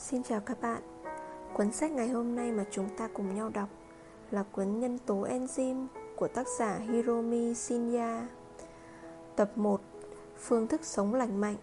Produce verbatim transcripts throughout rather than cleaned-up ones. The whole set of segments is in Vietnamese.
Xin chào các bạn. Cuốn sách ngày hôm nay mà chúng ta cùng nhau đọc là cuốn Nhân tố enzyme của tác giả Hiromi Shinya. Tập một. Phương thức sống lành mạnh.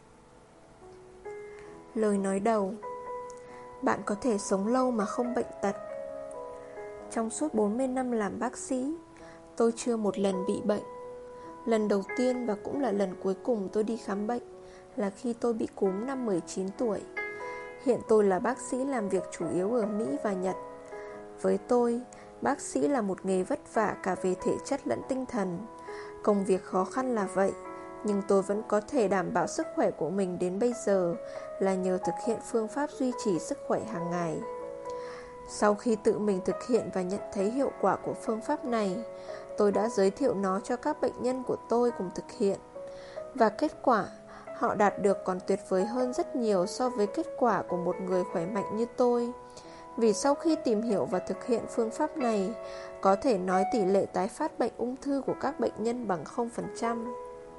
Lời nói đầu. Bạn có thể sống lâu mà không bệnh tật. Trong suốt bốn mươi năm làm bác sĩ, tôi chưa một lần bị bệnh. Lần đầu tiên và cũng là lần cuối cùng tôi đi khám bệnh là khi tôi bị cúm năm mười chín tuổi. Hiện tôi là bác sĩ làm việc chủ yếu ở Mỹ và Nhật. Với tôi, bác sĩ là một nghề vất vả cả về thể chất lẫn tinh thần. Công việc khó khăn là vậy, nhưng tôi vẫn có thể đảm bảo sức khỏe của mình đến bây giờ là nhờ thực hiện phương pháp duy trì sức khỏe hàng ngày. Sau khi tự mình thực hiện và nhận thấy hiệu quả của phương pháp này, tôi đã giới thiệu nó cho các bệnh nhân của tôi cùng thực hiện. Và kết quả họ đạt được còn tuyệt vời hơn rất nhiều so với kết quả của một người khỏe mạnh như tôi. Vì sau khi tìm hiểu và thực hiện phương pháp này, có thể nói tỷ lệ tái phát bệnh ung thư của các bệnh nhân bằng không phần trăm.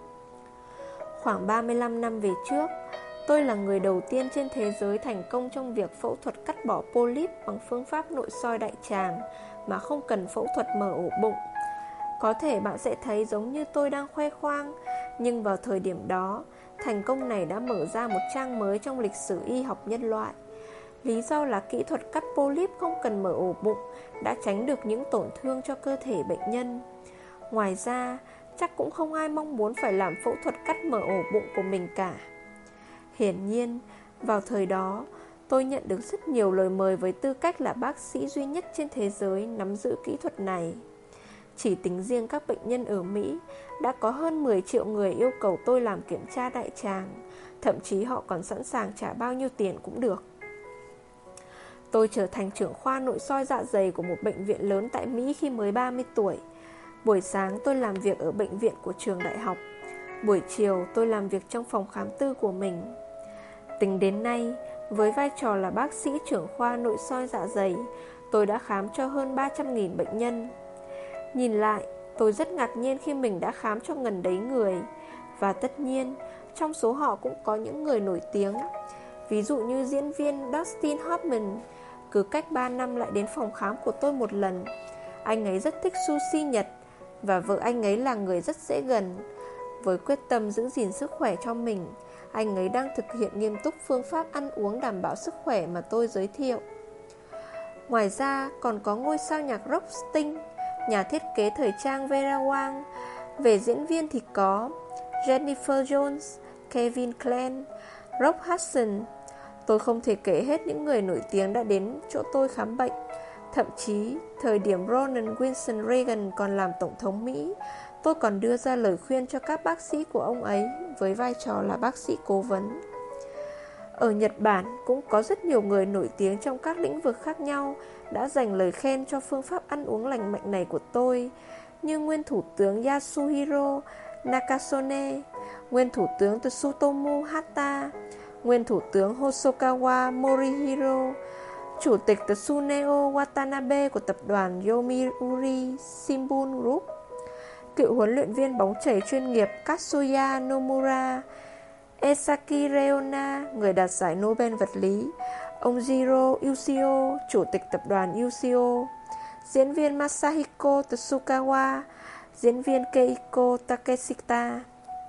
Khoảng ba mươi lăm năm về trước, tôi là người đầu tiên trên thế giới thành công trong việc phẫu thuật cắt bỏ polyp bằng phương pháp nội soi đại tràng mà không cần phẫu thuật mở ổ bụng. Có thể bạn sẽ thấy giống như tôi đang khoe khoang, nhưng vào thời điểm đó, thành công này đã mở ra một trang mới trong lịch sử y học nhân loại. Lý do là kỹ thuật cắt polyp không cần mở ổ bụng đã tránh được những tổn thương cho cơ thể bệnh nhân. Ngoài ra, chắc cũng không ai mong muốn phải làm phẫu thuật cắt mở ổ bụng của mình cả. Hiển nhiên, vào thời đó, tôi nhận được rất nhiều lời mời với tư cách là bác sĩ duy nhất trên thế giới nắm giữ kỹ thuật này. Chỉ tính riêng các bệnh nhân ở Mỹ, đã có hơn mười triệu người yêu cầu tôi làm kiểm tra đại tràng, thậm chí họ còn sẵn sàng trả bao nhiêu tiền cũng được. Tôi trở thành trưởng khoa nội soi dạ dày của một bệnh viện lớn tại Mỹ khi mới ba mươi tuổi. Buổi sáng tôi làm việc ở bệnh viện của trường đại học. Buổi chiều tôi làm việc trong phòng khám tư của mình. Tính đến nay, với vai trò là bác sĩ trưởng khoa nội soi dạ dày, tôi đã khám cho hơn ba trăm nghìn bệnh nhân. Nhìn lại, tôi rất ngạc nhiên khi mình đã khám cho ngần đấy người. Và tất nhiên, trong số họ cũng có những người nổi tiếng. Ví dụ như diễn viên Dustin Hoffman, cứ cách ba năm lại đến phòng khám của tôi một lần. Anh ấy rất thích sushi Nhật, và vợ anh ấy là người rất dễ gần. Với quyết tâm giữ gìn sức khỏe cho mình, anh ấy đang thực hiện nghiêm túc phương pháp ăn uống đảm bảo sức khỏe mà tôi giới thiệu. Ngoài ra, còn có ngôi sao nhạc rock Sting, nhà thiết kế thời trang Vera Wang. Về diễn viên thì có Jennifer Jones, Kevin Kline, Rock Hudson. Tôi không thể kể hết những người nổi tiếng đã đến chỗ tôi khám bệnh. Thậm chí, thời điểm Ronald Wilson Reagan còn làm tổng thống Mỹ, tôi còn đưa ra lời khuyên cho các bác sĩ của ông ấy với vai trò là bác sĩ cố vấn. Ở Nhật Bản cũng có rất nhiều người nổi tiếng trong các lĩnh vực khác nhau đã dành lời khen cho phương pháp ăn uống lành mạnh này của tôi, như nguyên thủ tướng Yasuhiro Nakasone, nguyên thủ tướng Tsutomu Hata, nguyên thủ tướng Hosokawa Morihiro, chủ tịch Tsuneo Watanabe của tập đoàn Yomiuri Shimbun Group, cựu huấn luyện viên bóng chày chuyên nghiệp Katsuya Nomura, Esaki Reona, người đạt giải Nobel vật lý, ông Jiro Ushio, chủ tịch tập đoàn Ushio, diễn viên Masahiko Tsukawa, diễn viên Keiko Takeshita.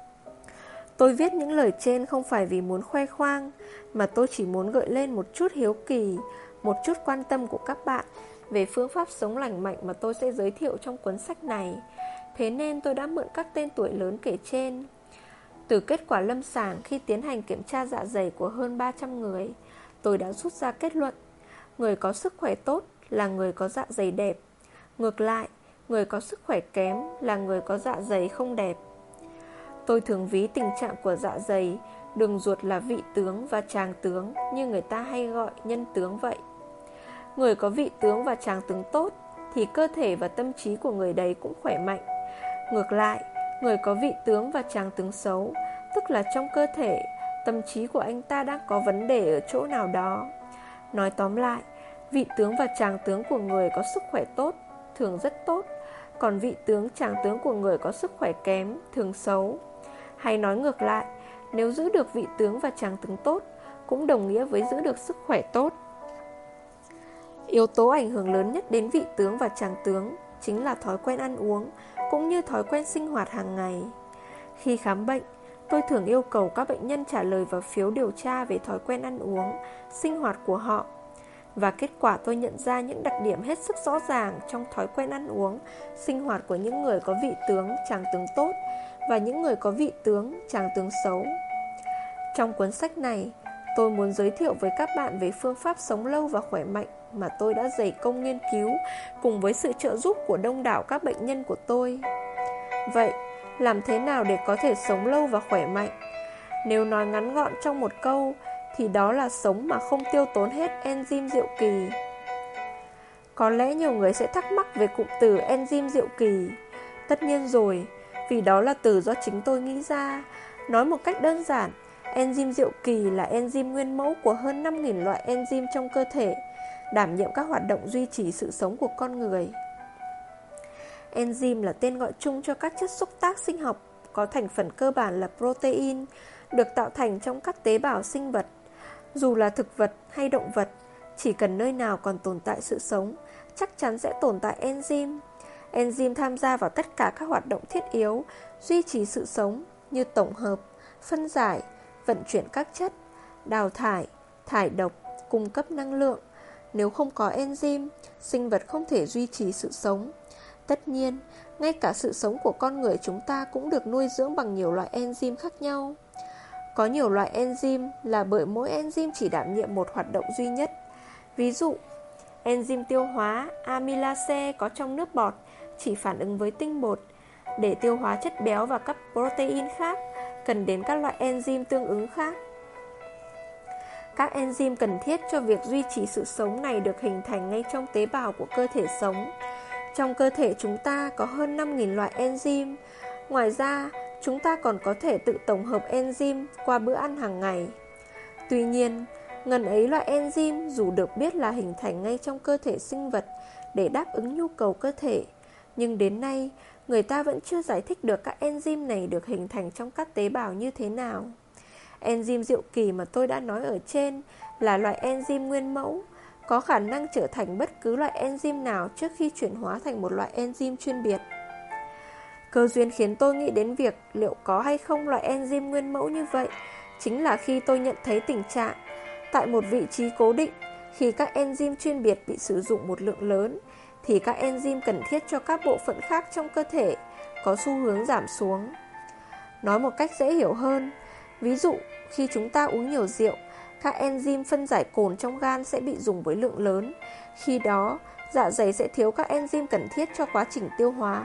Tôi viết những lời trên không phải vì muốn khoe khoang, mà tôi chỉ muốn gợi lên một chút hiếu kỳ, một chút quan tâm của các bạn về phương pháp sống lành mạnh mà tôi sẽ giới thiệu trong cuốn sách này. Thế nên tôi đã mượn các tên tuổi lớn kể trên. Từ kết quả lâm sàng khi tiến hành kiểm tra dạ dày của hơn ba trăm người, tôi đã rút ra kết luận: người có sức khỏe tốt là người có dạ dày đẹp. Ngược lại, người có sức khỏe kém là người có dạ dày không đẹp. Tôi thường ví tình trạng của dạ dày, đường ruột là vị tướng và tràng tướng, như người ta hay gọi nhân tướng vậy. Người có vị tướng và tràng tướng tốt thì cơ thể và tâm trí của người đấy cũng khỏe mạnh. Ngược lại, người có vị tướng và tràng tướng xấu, tức là trong cơ thể, tâm trí của anh ta đang có vấn đề ở chỗ nào đó. Nói tóm lại, vị tướng và tràng tướng của người có sức khỏe tốt thường rất tốt, còn vị tướng tràng tướng của người có sức khỏe kém thường xấu. Hay nói ngược lại, nếu giữ được vị tướng và tràng tướng tốt, cũng đồng nghĩa với giữ được sức khỏe tốt. Yếu tố ảnh hưởng lớn nhất đến vị tướng và tràng tướng chính là thói quen ăn uống, cũng như thói quen sinh hoạt hàng ngày. Khi khám bệnh, tôi thường yêu cầu các bệnh nhân trả lời vào phiếu điều tra về thói quen ăn uống, sinh hoạt của họ. Và kết quả tôi nhận ra những đặc điểm hết sức rõ ràng trong thói quen ăn uống, sinh hoạt của những người có vị tướng, tràng tướng tốt và những người có vị tướng, tràng tướng xấu. Trong cuốn sách này, tôi muốn giới thiệu với các bạn về phương pháp sống lâu và khỏe mạnh mà tôi đã dày công nghiên cứu cùng với sự trợ giúp của đông đảo các bệnh nhân của tôi. Vậy, làm thế nào để có thể sống lâu và khỏe mạnh? Nếu nói ngắn gọn trong một câu, thì đó là sống mà không tiêu tốn hết enzyme diệu kỳ. Có lẽ nhiều người sẽ thắc mắc về cụm từ enzyme diệu kỳ. Tất nhiên rồi, vì đó là từ do chính tôi nghĩ ra. Nói một cách đơn giản, enzyme diệu kỳ là enzyme nguyên mẫu của hơn năm nghìn loại enzyme trong cơ thể, đảm nhiệm các hoạt động duy trì sự sống của con người. Enzyme là tên gọi chung cho các chất xúc tác sinh học có thành phần cơ bản là protein, được tạo thành trong các tế bào sinh vật. Dù là thực vật hay động vật, chỉ cần nơi nào còn tồn tại sự sống, chắc chắn sẽ tồn tại enzyme. Enzyme tham gia vào tất cả các hoạt động thiết yếu, duy trì sự sống như tổng hợp, phân giải, vận chuyển các chất, đào thải, thải độc, cung cấp năng lượng. Nếu không có enzyme, sinh vật không thể duy trì sự sống. Tất nhiên, ngay cả sự sống của con người chúng ta cũng được nuôi dưỡng bằng nhiều loại enzyme khác nhau. Có nhiều loại enzyme là bởi mỗi enzyme chỉ đảm nhiệm một hoạt động duy nhất. Ví dụ, enzyme tiêu hóa amylase có trong nước bọt chỉ phản ứng với tinh bột. Để tiêu hóa chất béo và các protein khác, cần đến các loại enzyme tương ứng khác. Các enzyme cần thiết cho việc duy trì sự sống này được hình thành ngay trong tế bào của cơ thể sống. Trong cơ thể chúng ta có hơn năm nghìn loại enzyme. Ngoài ra, chúng ta còn có thể tự tổng hợp enzyme qua bữa ăn hàng ngày. Tuy nhiên, ngần ấy loại enzyme dù được biết là hình thành ngay trong cơ thể sinh vật để đáp ứng nhu cầu cơ thể, nhưng đến nay, người ta vẫn chưa giải thích được các enzyme này được hình thành trong các tế bào như thế nào. Enzyme diệu kỳ mà tôi đã nói ở trên là loại enzyme nguyên mẫu, có khả năng trở thành bất cứ loại enzyme nào trước khi chuyển hóa thành một loại enzyme chuyên biệt. Cơ duyên khiến tôi nghĩ đến việc liệu có hay không loại enzyme nguyên mẫu như vậy chính là khi tôi nhận thấy tình trạng tại một vị trí cố định, khi các enzyme chuyên biệt bị sử dụng một lượng lớn, thì các enzyme cần thiết cho các bộ phận khác trong cơ thể có xu hướng giảm xuống. Nói một cách dễ hiểu hơn, ví dụ khi chúng ta uống nhiều rượu, các enzyme phân giải cồn trong gan sẽ bị dùng với lượng lớn. Khi đó, dạ dày sẽ thiếu các enzyme cần thiết cho quá trình tiêu hóa.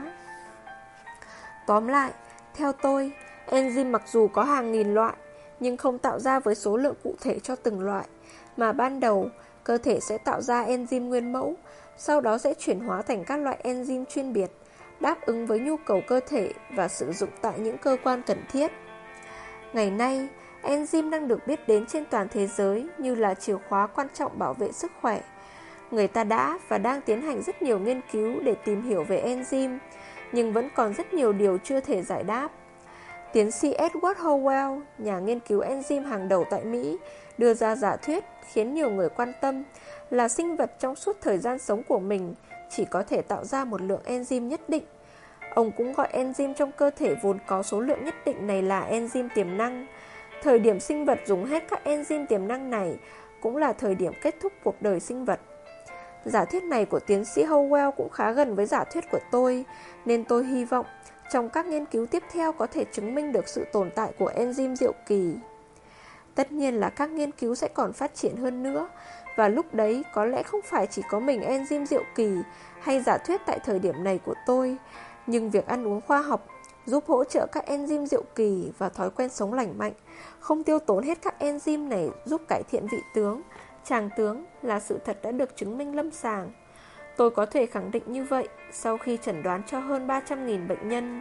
Tóm lại, theo tôi, enzyme mặc dù có hàng nghìn loại, nhưng không tạo ra với số lượng cụ thể cho từng loại, mà ban đầu, cơ thể sẽ tạo ra enzyme nguyên mẫu, sau đó sẽ chuyển hóa thành các loại enzyme chuyên biệt, đáp ứng với nhu cầu cơ thể và sử dụng tại những cơ quan cần thiết. Ngày nay, enzyme đang được biết đến trên toàn thế giới như là chìa khóa quan trọng bảo vệ sức khỏe. Người ta đã và đang tiến hành rất nhiều nghiên cứu để tìm hiểu về enzyme, nhưng vẫn còn rất nhiều điều chưa thể giải đáp. Tiến sĩ Edward Howell, nhà nghiên cứu enzyme hàng đầu tại Mỹ, đưa ra giả thuyết khiến nhiều người quan tâm là sinh vật trong suốt thời gian sống của mình chỉ có thể tạo ra một lượng enzyme nhất định. Ông cũng gọi enzyme trong cơ thể vốn có số lượng nhất định này là enzyme tiềm năng. Thời điểm sinh vật dùng hết các enzyme tiềm năng này cũng là thời điểm kết thúc cuộc đời sinh vật. Giả thuyết này của tiến sĩ Howell cũng khá gần với giả thuyết của tôi, nên tôi hy vọng trong các nghiên cứu tiếp theo có thể chứng minh được sự tồn tại của enzyme diệu kỳ. Tất nhiên là các nghiên cứu sẽ còn phát triển hơn nữa, và lúc đấy có lẽ không phải chỉ có mình enzyme diệu kỳ hay giả thuyết tại thời điểm này của tôi, nhưng việc ăn uống khoa học giúp hỗ trợ các enzyme diệu kỳ và thói quen sống lành mạnh, không tiêu tốn hết các enzyme này giúp cải thiện vị tướng, tràng tướng là sự thật đã được chứng minh lâm sàng. Tôi có thể khẳng định như vậy sau khi chẩn đoán cho hơn ba trăm nghìn bệnh nhân.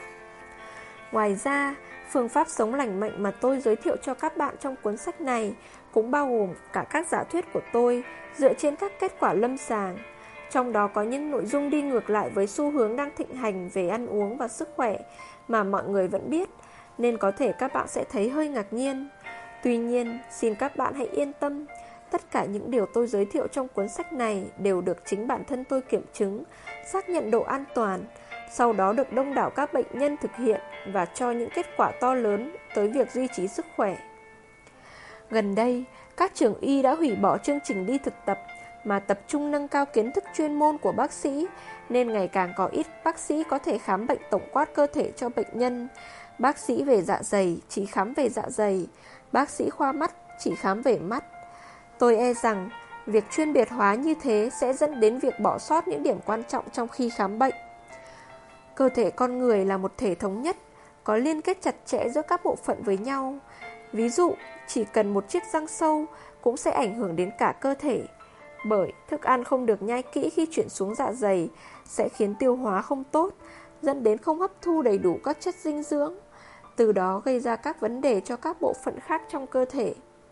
Ngoài ra, phương pháp sống lành mạnh mà tôi giới thiệu cho các bạn trong cuốn sách này cũng bao gồm cả các giả thuyết của tôi dựa trên các kết quả lâm sàng. Trong đó có những nội dung đi ngược lại với xu hướng đang thịnh hành về ăn uống và sức khỏe mà mọi người vẫn biết, nên có thể các bạn sẽ thấy hơi ngạc nhiên. Tuy nhiên, xin các bạn hãy yên tâm, tất cả những điều tôi giới thiệu trong cuốn sách này đều được chính bản thân tôi kiểm chứng, xác nhận độ an toàn, sau đó được đông đảo các bệnh nhân thực hiện và cho những kết quả to lớn tới việc duy trì sức khỏe. Gần đây, các trường y đã hủy bỏ chương trình đi thực tập mà tập trung nâng cao kiến thức chuyên môn của bác sĩ, nên ngày càng có ít bác sĩ có thể khám bệnh tổng quát cơ thể cho bệnh nhân. Bác sĩ về dạ dày chỉ khám về dạ dày, bác sĩ khoa mắt chỉ khám về mắt. Tôi e rằng việc chuyên biệt hóa như thế sẽ dẫn đến việc bỏ sót những điểm quan trọng trong khi khám bệnh. Cơ thể con người là một thể thống nhất, có liên kết chặt chẽ giữa các bộ phận với nhau. Ví dụ, chỉ cần một chiếc răng sâu cũng sẽ ảnh hưởng đến cả cơ thể. Bởi thức ăn không được nhai kỹ khi chuyển xuống dạ dày sẽ khiến tiêu hóa không tốt, dẫn đến không hấp thu đầy đủ các chất dinh dưỡng, từ đó gây ra các vấn đề cho các bộ phận khác trong cơ thể.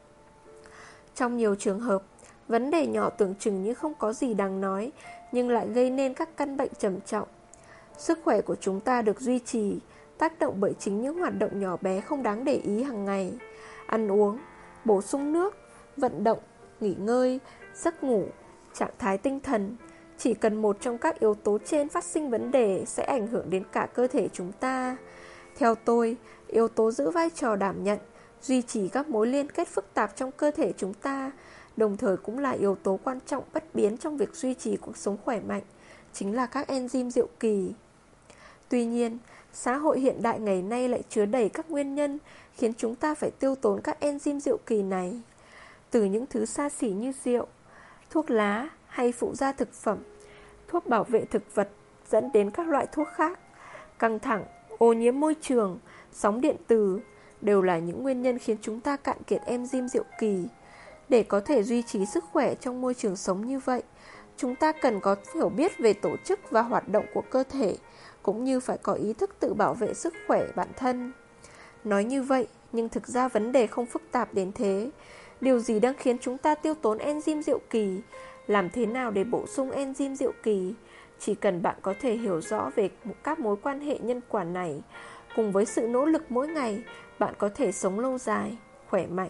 Trong nhiều trường hợp, vấn đề nhỏ tưởng chừng như không có gì đáng nói, nhưng lại gây nên các căn bệnh trầm trọng. Sức khỏe của chúng ta được duy trì, tác động bởi chính những hoạt động nhỏ bé không đáng để ý hàng ngày. Ăn uống, bổ sung nước, vận động, nghỉ ngơi, giấc ngủ, trạng thái tinh thần. Chỉ cần một trong các yếu tố trên phát sinh vấn đề sẽ ảnh hưởng đến cả cơ thể chúng ta. Theo tôi, yếu tố giữ vai trò đảm nhận, duy trì các mối liên kết phức tạp trong cơ thể chúng ta, đồng thời cũng là yếu tố quan trọng bất biến trong việc duy trì cuộc sống khỏe mạnh, chính là các enzyme diệu kỳ. Tuy nhiên, xã hội hiện đại ngày nay lại chứa đầy các nguyên nhân khiến chúng ta phải tiêu tốn các enzyme diệu kỳ này. Từ những thứ xa xỉ như rượu, thuốc lá hay phụ gia thực phẩm, thuốc bảo vệ thực vật dẫn đến các loại thuốc khác, căng thẳng, ô nhiễm môi trường, sóng điện từ đều là những nguyên nhân khiến chúng ta cạn kiệt enzyme diệu kỳ. Để có thể duy trì sức khỏe trong môi trường sống như vậy, chúng ta cần có hiểu biết về tổ chức và hoạt động của cơ thể, cũng như phải có ý thức tự bảo vệ sức khỏe bản thân. Nói như vậy, nhưng thực ra vấn đề không phức tạp đến thế. Điều gì đang khiến chúng ta tiêu tốn enzyme diệu kỳ? Làm thế nào để bổ sung enzyme diệu kỳ? Chỉ cần bạn có thể hiểu rõ về các mối quan hệ nhân quả này, cùng với sự nỗ lực mỗi ngày, bạn có thể sống lâu dài, khỏe mạnh.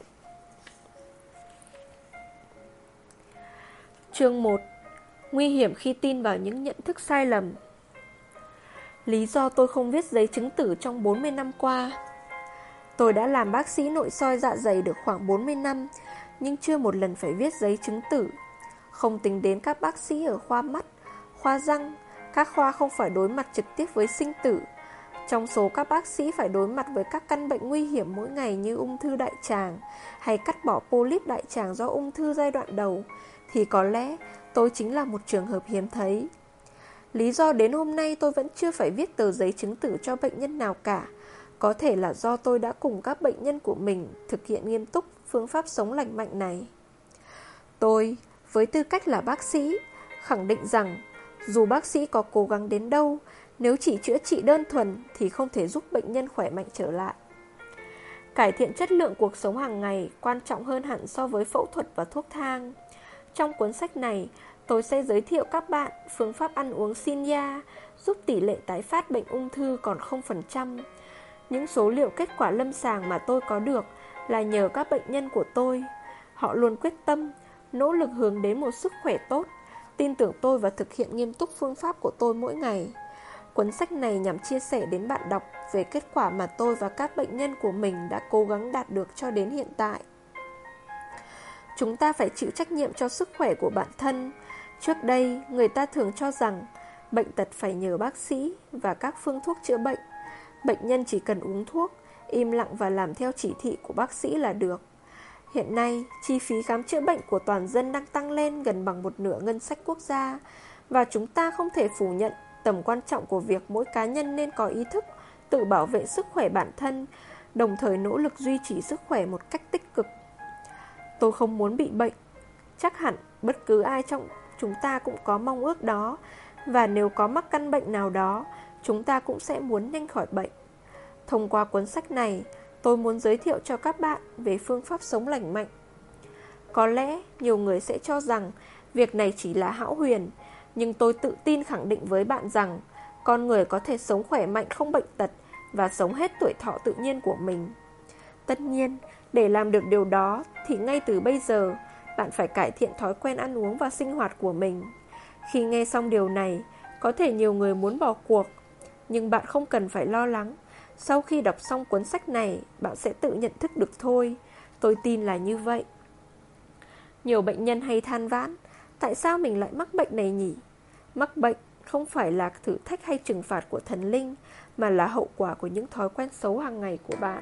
Chương một. Nguy hiểm khi tin vào những nhận thức sai lầm. Lý do tôi không viết giấy chứng tử trong bốn mươi năm qua. Tôi đã làm bác sĩ nội soi dạ dày được khoảng bốn mươi năm, nhưng chưa một lần phải viết giấy chứng tử. Không tính đến các bác sĩ ở khoa mắt, khoa răng, các khoa không phải đối mặt trực tiếp với sinh tử. Trong số các bác sĩ phải đối mặt với các căn bệnh nguy hiểm mỗi ngày như ung thư đại tràng hay cắt bỏ polyp đại tràng do ung thư giai đoạn đầu, thì có lẽ tôi chính là một trường hợp hiếm thấy. Lý do đến hôm nay tôi vẫn chưa phải viết tờ giấy chứng tử cho bệnh nhân nào cả, có thể là do tôi đã cùng các bệnh nhân của mình thực hiện nghiêm túc phương pháp sống lành mạnh này. Tôi, với tư cách là bác sĩ, khẳng định rằng dù bác sĩ có cố gắng đến đâu, nếu chỉ chữa trị đơn thuần thì không thể giúp bệnh nhân khỏe mạnh trở lại. Cải thiện chất lượng cuộc sống hàng ngày quan trọng hơn hẳn so với phẫu thuật và thuốc thang. Trong cuốn sách này, tôi sẽ giới thiệu các bạn phương pháp ăn uống Shinya giúp tỷ lệ tái phát bệnh ung thư còn không phần trăm. Những số liệu kết quả lâm sàng mà tôi có được là nhờ các bệnh nhân của tôi. Họ luôn quyết tâm, nỗ lực hướng đến một sức khỏe tốt, tin tưởng tôi và thực hiện nghiêm túc phương pháp của tôi mỗi ngày. Cuốn sách này nhằm chia sẻ đến bạn đọc về kết quả mà tôi và các bệnh nhân của mình đã cố gắng đạt được cho đến hiện tại. Chúng ta phải chịu trách nhiệm cho sức khỏe của bản thân. Trước đây, người ta thường cho rằng bệnh tật phải nhờ bác sĩ và các phương thuốc chữa bệnh. Bệnh nhân chỉ cần uống thuốc, im lặng và làm theo chỉ thị của bác sĩ là được. Hiện nay, chi phí khám chữa bệnh của toàn dân đang tăng lên gần bằng một nửa ngân sách quốc gia, và chúng ta không thể phủ nhận tầm quan trọng của việc mỗi cá nhân nên có ý thức tự bảo vệ sức khỏe bản thân, đồng thời nỗ lực duy trì sức khỏe một cách tích cực. Tôi không muốn bị bệnh. Chắc hẳn bất cứ ai trong chúng ta cũng có mong ước đó, và nếu có mắc căn bệnh nào đó, chúng ta cũng sẽ muốn nhanh khỏi bệnh. Thông qua cuốn sách này, tôi muốn giới thiệu cho các bạn về phương pháp sống lành mạnh. Có lẽ nhiều người sẽ cho rằng việc này chỉ là hão huyền, nhưng tôi tự tin khẳng định với bạn rằng con người có thể sống khỏe mạnh không bệnh tật và sống hết tuổi thọ tự nhiên của mình. Tất nhiên, Để làm được điều đó thì ngay từ bây giờ bạn phải cải thiện thói quen ăn uống và sinh hoạt của mình. Khi nghe xong điều này, có thể nhiều người muốn bỏ cuộc, nhưng bạn không cần phải lo lắng. Sau khi đọc xong cuốn sách này, bạn sẽ tự nhận thức được thôi. Tôi tin là như vậy. Nhiều bệnh nhân hay than vãn, tại sao mình lại mắc bệnh này nhỉ? Mắc bệnh không phải là thử thách hay trừng phạt của thần linh, mà là hậu quả của những thói quen xấu hàng ngày của bạn.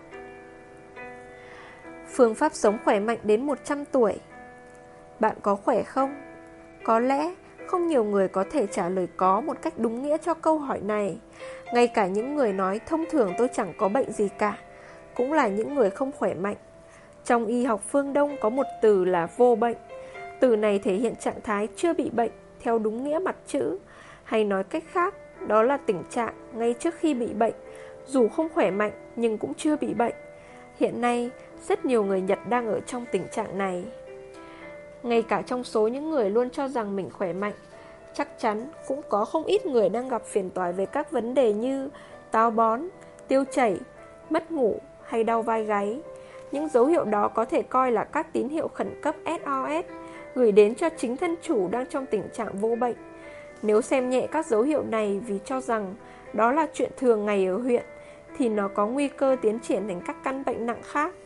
Phương pháp sống khỏe mạnh đến một trăm tuổi. Bạn có khỏe không? Có lẽ không nhiều người có thể trả lời có một cách đúng nghĩa cho câu hỏi này. Ngay cả những người nói thông thường tôi chẳng có bệnh gì cả cũng là những người không khỏe mạnh. Trong y học phương Đông có một từ là vô bệnh. Từ này thể hiện trạng thái chưa bị bệnh theo đúng nghĩa mặt chữ, hay nói cách khác, đó là tình trạng ngay trước khi bị bệnh, dù không khỏe mạnh nhưng cũng chưa bị bệnh. Hiện nay, rất nhiều người Nhật đang ở trong tình trạng này. Ngay cả trong số những người luôn cho rằng mình khỏe mạnh, chắc chắn cũng có không ít người đang gặp phiền toái về các vấn đề như táo bón, tiêu chảy, mất ngủ hay đau vai gáy. Những dấu hiệu đó có thể coi là các tín hiệu khẩn cấp ét o ét gửi đến cho chính thân chủ đang trong tình trạng vô bệnh. Nếu xem nhẹ các dấu hiệu này vì cho rằng đó là chuyện thường ngày ở huyện, thì nó có nguy cơ tiến triển thành các căn bệnh nặng khác.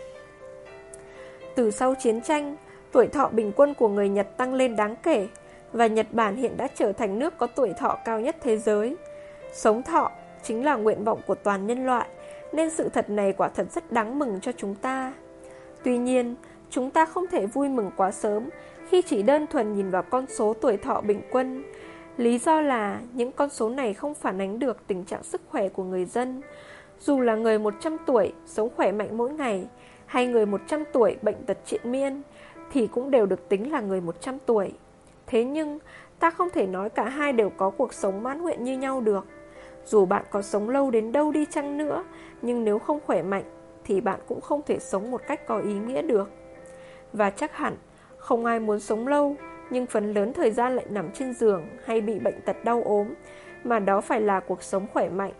Từ sau chiến tranh, tuổi thọ bình quân của người Nhật tăng lên đáng kể, và Nhật Bản hiện đã trở thành nước có tuổi thọ cao nhất thế giới. Sống thọ chính là nguyện vọng của toàn nhân loại, nên sự thật này quả thật rất đáng mừng cho chúng ta. Tuy nhiên, chúng ta không thể vui mừng quá sớm khi chỉ đơn thuần nhìn vào con số tuổi thọ bình quân. Lý do là những con số này không phản ánh được tình trạng sức khỏe của người dân. Dù là người một trăm tuổi sống khỏe mạnh mỗi ngày, hay người một trăm tuổi bệnh tật triện miên, thì cũng đều được tính là người một trăm tuổi. Thế nhưng, ta không thể nói cả hai đều có cuộc sống mãn nguyện như nhau được. Dù bạn có sống lâu đến đâu đi chăng nữa, nhưng nếu không khỏe mạnh, thì bạn cũng không thể sống một cách có ý nghĩa được. Và chắc hẳn, không ai muốn sống lâu, nhưng phần lớn thời gian lại nằm trên giường hay bị bệnh tật đau ốm, mà đó phải là cuộc sống khỏe mạnh.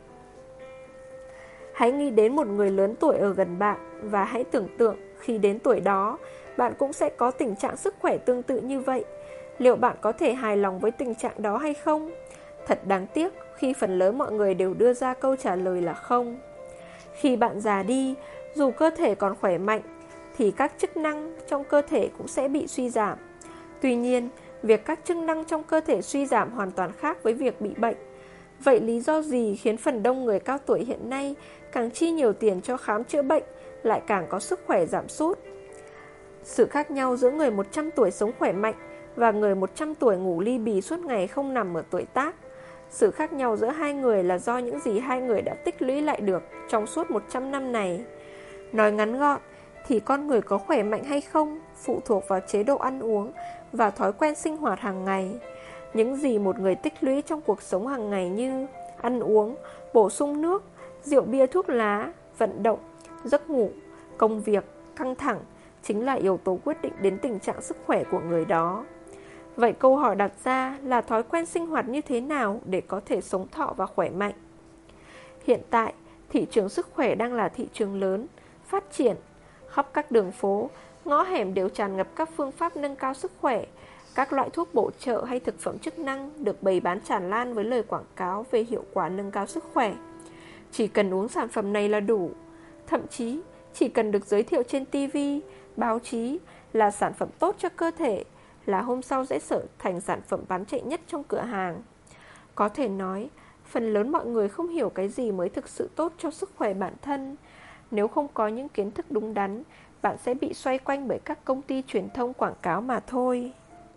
Hãy nghĩ đến một người lớn tuổi ở gần bạn, và hãy tưởng tượng khi đến tuổi đó, bạn cũng sẽ có tình trạng sức khỏe tương tự như vậy. Liệu bạn có thể hài lòng với tình trạng đó hay không? Thật đáng tiếc khi phần lớn mọi người đều đưa ra câu trả lời là không. Khi bạn già đi, dù cơ thể còn khỏe mạnh, thì các chức năng trong cơ thể cũng sẽ bị suy giảm. Tuy nhiên, việc các chức năng trong cơ thể suy giảm hoàn toàn khác với việc bị bệnh. Vậy lý do gì khiến phần đông người cao tuổi hiện nay càng chi nhiều tiền cho khám chữa bệnh, lại càng có sức khỏe giảm sút? Sự khác nhau giữa người một trăm tuổi sống khỏe mạnh và người một trăm tuổi ngủ li bì suốt ngày không nằm ở tuổi tác. Sự khác nhau giữa hai người là do những gì hai người đã tích lũy lại được trong suốt một trăm năm này. Nói ngắn gọn, thì con người có khỏe mạnh hay không phụ thuộc vào chế độ ăn uống và thói quen sinh hoạt hàng ngày. Những gì một người tích lũy trong cuộc sống hàng ngày như ăn uống, bổ sung nước, rượu bia thuốc lá, vận động, giấc ngủ, công việc, căng thẳng chính là yếu tố quyết định đến tình trạng sức khỏe của người đó. Vậy câu hỏi đặt ra là thói quen sinh hoạt như thế nào để có thể sống thọ và khỏe mạnh? Hiện tại, thị trường sức khỏe đang là thị trường lớn, phát triển. Khắp các đường phố, ngõ hẻm đều tràn ngập các phương pháp nâng cao sức khỏe. Các loại thuốc bổ trợ hay thực phẩm chức năng được bày bán tràn lan với lời quảng cáo về hiệu quả nâng cao sức khỏe. Chỉ cần uống sản phẩm này là đủ. Thậm chí, chỉ cần được giới thiệu trên ti vi, báo chí là sản phẩm tốt cho cơ thể, là hôm sau sẽ trở thành sản phẩm bán chạy nhất trong cửa hàng. Có thể nói, phần lớn mọi người không hiểu cái gì mới thực sự tốt cho sức khỏe bản thân. Nếu không có những kiến thức đúng đắn, bạn sẽ bị xoay quanh bởi các công ty truyền thông quảng cáo mà thôi.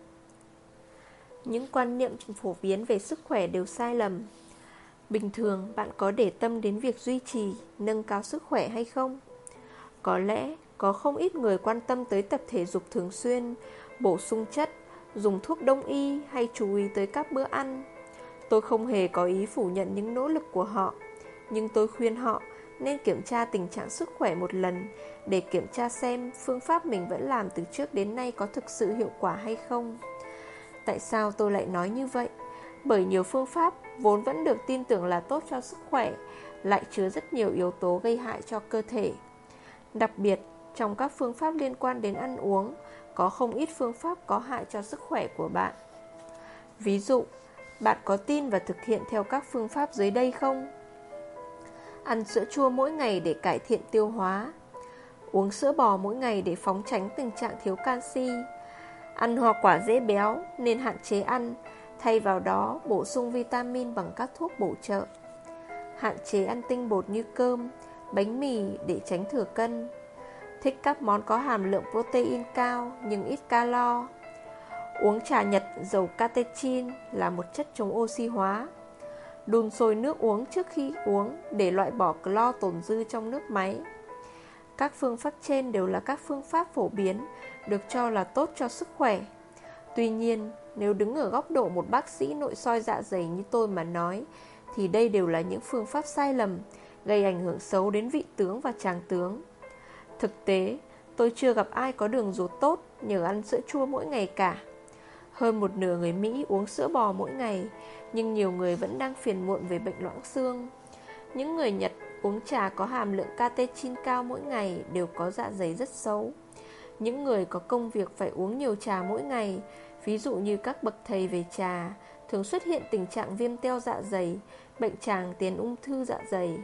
Những quan niệm phổ biến về sức khỏe đều sai lầm. Bình thường, bạn có để tâm đến việc duy trì, nâng cao sức khỏe hay không? Có lẽ, có không ít người quan tâm tới tập thể dục thường xuyên, bổ sung chất, dùng thuốc đông y hay chú ý tới các bữa ăn. Tôi không hề có ý phủ nhận những nỗ lực của họ, nhưng tôi khuyên họ nên kiểm tra tình trạng sức khỏe một lần để kiểm tra xem phương pháp mình vẫn làm từ trước đến nay có thực sự hiệu quả hay không. Tại sao tôi lại nói như vậy? Bởi nhiều phương pháp vốn vẫn được tin tưởng là tốt cho sức khỏe lại chứa rất nhiều yếu tố gây hại cho cơ thể. Đặc biệt, trong các phương pháp liên quan đến ăn uống, có không ít phương pháp có hại cho sức khỏe của bạn. Ví dụ, bạn có tin và thực hiện theo các phương pháp dưới đây không? Ăn sữa chua mỗi ngày để cải thiện tiêu hóa. Uống sữa bò mỗi ngày để phóng tránh tình trạng thiếu canxi. Ăn hoa quả dễ béo nên hạn chế ăn, thay vào đó bổ sung vitamin bằng các thuốc bổ trợ. Hạn chế ăn tinh bột như cơm, bánh mì để tránh thừa cân. Thích các món có hàm lượng protein cao nhưng ít calo. Uống trà Nhật giàu catechin là một chất chống oxy hóa. Đun sôi nước uống trước khi uống để loại bỏ clo tồn dư trong nước máy. Các phương pháp trên đều là các phương pháp phổ biến, được cho là tốt cho sức khỏe. Tuy nhiên, nếu đứng ở góc độ một bác sĩ nội soi dạ dày như tôi mà nói, thì đây đều là những phương pháp sai lầm, gây ảnh hưởng xấu đến vị tướng và tràng tướng. Thực tế, tôi chưa gặp ai có đường ruột tốt nhờ ăn sữa chua mỗi ngày cả. Hơn một nửa người Mỹ uống sữa bò mỗi ngày, nhưng nhiều người vẫn đang phiền muộn về bệnh loãng xương. Những người Nhật uống trà có hàm lượng catechin cao mỗi ngày đều có dạ dày rất xấu. Những người có công việc phải uống nhiều trà mỗi ngày, ví dụ như các bậc thầy về trà, thường xuất hiện tình trạng viêm teo dạ dày, bệnh tràng tiền ung thư dạ dày.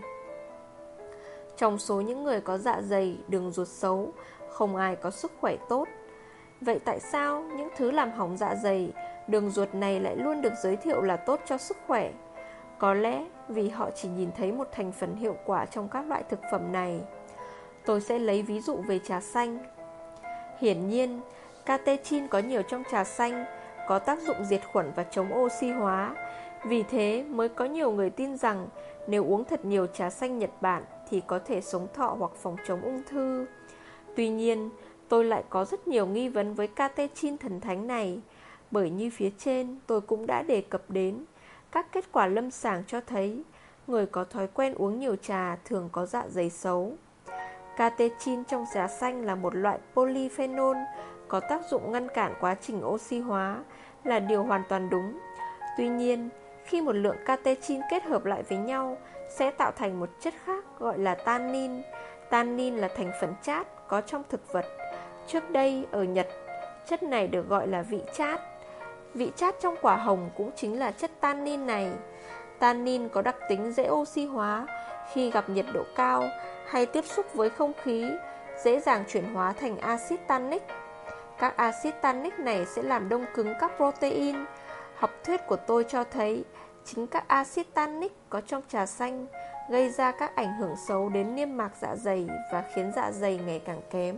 Trong số những người có dạ dày, đường ruột xấu, không ai có sức khỏe tốt. Vậy tại sao những thứ làm hỏng dạ dày, đường ruột này lại luôn được giới thiệu là tốt cho sức khỏe? Có lẽ vì họ chỉ nhìn thấy một thành phần hiệu quả trong các loại thực phẩm này. Tôi sẽ lấy ví dụ về trà xanh. Hiển nhiên, catechin có nhiều trong trà xanh, có tác dụng diệt khuẩn và chống oxy hóa. Vì thế mới có nhiều người tin rằng nếu uống thật nhiều trà xanh Nhật Bản thì có thể sống thọ hoặc phòng chống ung thư. Tuy nhiên, tôi lại có rất nhiều nghi vấn với catechin thần thánh này, bởi như phía trên tôi cũng đã đề cập đến, các kết quả lâm sàng cho thấy người có thói quen uống nhiều trà thường có dạ dày xấu. Catechin trong trà xanh là một loại polyphenol có tác dụng ngăn cản quá trình oxy hóa, là điều hoàn toàn đúng. Tuy nhiên, khi một lượng catechin kết hợp lại với nhau sẽ tạo thành một chất khác gọi là tannin. Tannin là thành phần chát có trong thực vật. Trước đây ở Nhật, chất này được gọi là vị chát. Vị chát trong quả hồng cũng chính là chất tannin này. Tannin có đặc tính dễ oxy hóa, khi gặp nhiệt độ cao hay tiếp xúc với không khí, dễ dàng chuyển hóa thành axit tannic. Các axit tannic này sẽ làm đông cứng các protein. Học thuyết của tôi cho thấy chính các axit tannic có trong trà xanh gây ra các ảnh hưởng xấu đến niêm mạc dạ dày và khiến dạ dày ngày càng kém.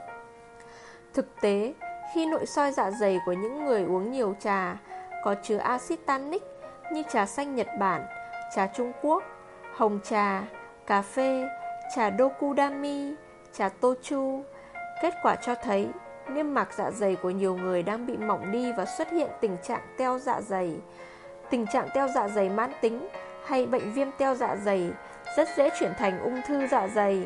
Thực tế, khi nội soi dạ dày của những người uống nhiều trà có chứa axit tannic như trà xanh Nhật Bản, trà Trung Quốc, hồng trà, cà phê, trà Dokudami, trà Tochu, kết quả cho thấy niêm mạc dạ dày của nhiều người đang bị mỏng đi và xuất hiện tình trạng teo dạ dày. Tình trạng teo dạ dày mãn tính hay bệnh viêm teo dạ dày rất dễ chuyển thành ung thư dạ dày.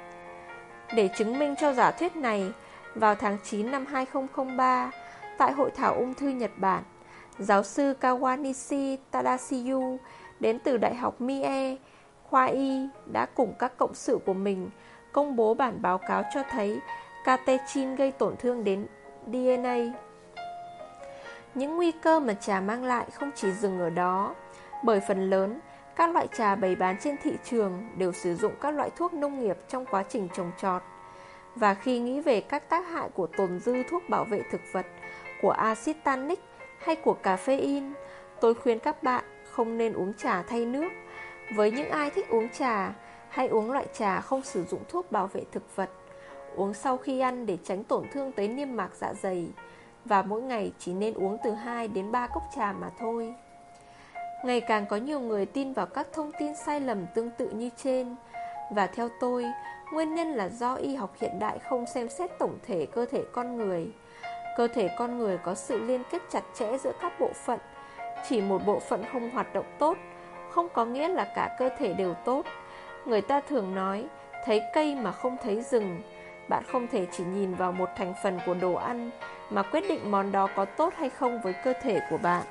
Để chứng minh cho giả thuyết này, vào tháng chín năm hai nghìn không trăm lẻ ba, tại Hội thảo ung thư Nhật Bản, giáo sư Kawanishi Tadashiyu đến từ Đại học Mie, khoa Y đã cùng các cộng sự của mình công bố bản báo cáo cho thấy catechin gây tổn thương đến đê en a. Những nguy cơ mà trà mang lại không chỉ dừng ở đó, bởi phần lớn các loại trà bày bán trên thị trường đều sử dụng các loại thuốc nông nghiệp trong quá trình trồng trọt. Và khi nghĩ về các tác hại của tồn dư thuốc bảo vệ thực vật, của axit tannic hay của caffeine, tôi khuyên các bạn không nên uống trà thay nước. Với những ai thích uống trà, hãy uống loại trà không sử dụng thuốc bảo vệ thực vật. Uống sau khi ăn để tránh tổn thương tới niêm mạc dạ dày. Và mỗi ngày chỉ nên uống từ hai đến ba cốc trà mà thôi. Ngày càng có nhiều người tin vào các thông tin sai lầm tương tự như trên. Và theo tôi, nguyên nhân là do y học hiện đại không xem xét tổng thể cơ thể con người. Cơ thể con người có sự liên kết chặt chẽ giữa các bộ phận. Chỉ một bộ phận không hoạt động tốt không có nghĩa là cả cơ thể đều tốt. Người ta thường nói, thấy cây mà không thấy rừng. Bạn không thể chỉ nhìn vào một thành phần của đồ ăn mà quyết định món đó có tốt hay không với cơ thể của bạn.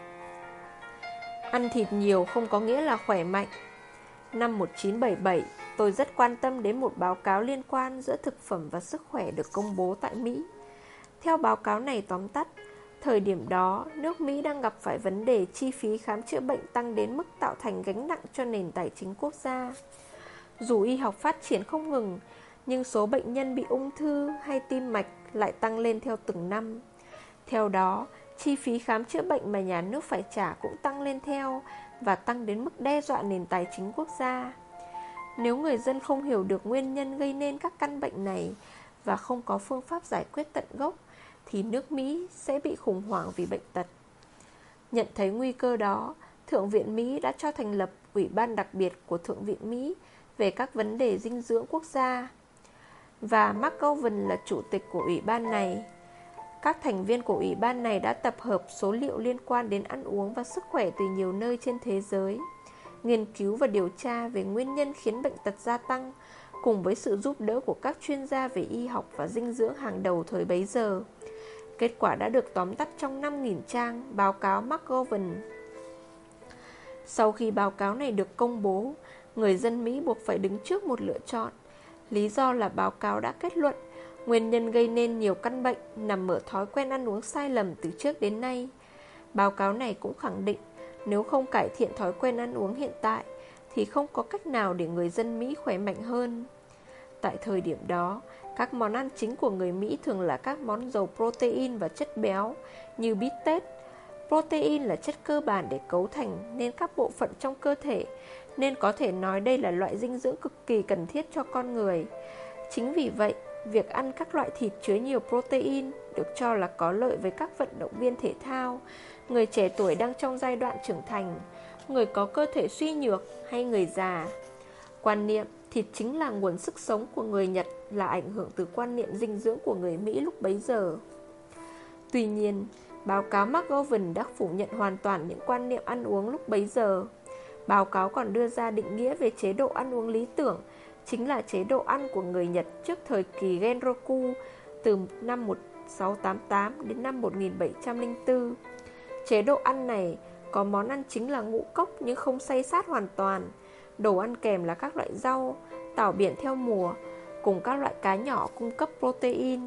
Ăn thịt nhiều không có nghĩa là khỏe mạnh. Năm một nghìn chín trăm bảy mươi bảy, tôi rất quan tâm đến một báo cáo liên quan giữa thực phẩm và sức khỏe được công bố tại Mỹ. Theo báo cáo này tóm tắt, thời điểm đó, nước Mỹ đang gặp phải vấn đề chi phí khám chữa bệnh tăng đến mức tạo thành gánh nặng cho nền tài chính quốc gia. Dù y học phát triển không ngừng, nhưng số bệnh nhân bị ung thư hay tim mạch lại tăng lên theo từng năm. Theo đó, chi phí khám chữa bệnh mà nhà nước phải trả cũng tăng lên theo và tăng đến mức đe dọa nền tài chính quốc gia. Nếu người dân không hiểu được nguyên nhân gây nên các căn bệnh này và không có phương pháp giải quyết tận gốc, thì nước Mỹ sẽ bị khủng hoảng vì bệnh tật. Nhận thấy nguy cơ đó, Thượng viện Mỹ đã cho thành lập Ủy ban đặc biệt của Thượng viện Mỹ về các vấn đề dinh dưỡng quốc gia, và McGovern là chủ tịch của ủy ban này. Các thành viên của ủy ban này đã tập hợp số liệu liên quan đến ăn uống và sức khỏe từ nhiều nơi trên thế giới, nghiên cứu và điều tra về nguyên nhân khiến bệnh tật gia tăng, cùng với sự giúp đỡ của các chuyên gia về y học và dinh dưỡng hàng đầu thời bấy giờ. Kết quả đã được tóm tắt trong năm nghìn trang báo cáo McGovern. Sau khi báo cáo này được công bố, người dân Mỹ buộc phải đứng trước một lựa chọn. Lý do là báo cáo đã kết luận nguyên nhân gây nên nhiều căn bệnh nằm ở thói quen ăn uống sai lầm từ trước đến nay. Báo cáo này cũng khẳng định nếu không cải thiện thói quen ăn uống hiện tại thì không có cách nào để người dân Mỹ khỏe mạnh hơn. Tại thời điểm đó, các món ăn chính của người Mỹ thường là các món giàu protein và chất béo như bít tết. Protein là chất cơ bản để cấu thành nên các bộ phận trong cơ thể, nên có thể nói đây là loại dinh dưỡng cực kỳ cần thiết cho con người. Chính vì vậy, việc ăn các loại thịt chứa nhiều protein được cho là có lợi với các vận động viên thể thao, người trẻ tuổi đang trong giai đoạn trưởng thành, người có cơ thể suy nhược hay người già. Quan niệm thịt chính là nguồn sức sống của người Nhật là ảnh hưởng từ quan niệm dinh dưỡng của người Mỹ lúc bấy giờ. Tuy nhiên, báo cáo McGovern đã phủ nhận hoàn toàn những quan niệm ăn uống lúc bấy giờ. Báo cáo còn đưa ra định nghĩa về chế độ ăn uống lý tưởng, chính là chế độ ăn của người Nhật trước thời kỳ Genroku từ năm một nghìn sáu trăm tám mươi tám đến năm một nghìn bảy trăm lẻ bốn. Chế độ ăn này có món ăn chính là ngũ cốc nhưng không xay sát hoàn toàn. Đồ ăn kèm là các loại rau, tảo biển theo mùa, cùng các loại cá nhỏ cung cấp protein.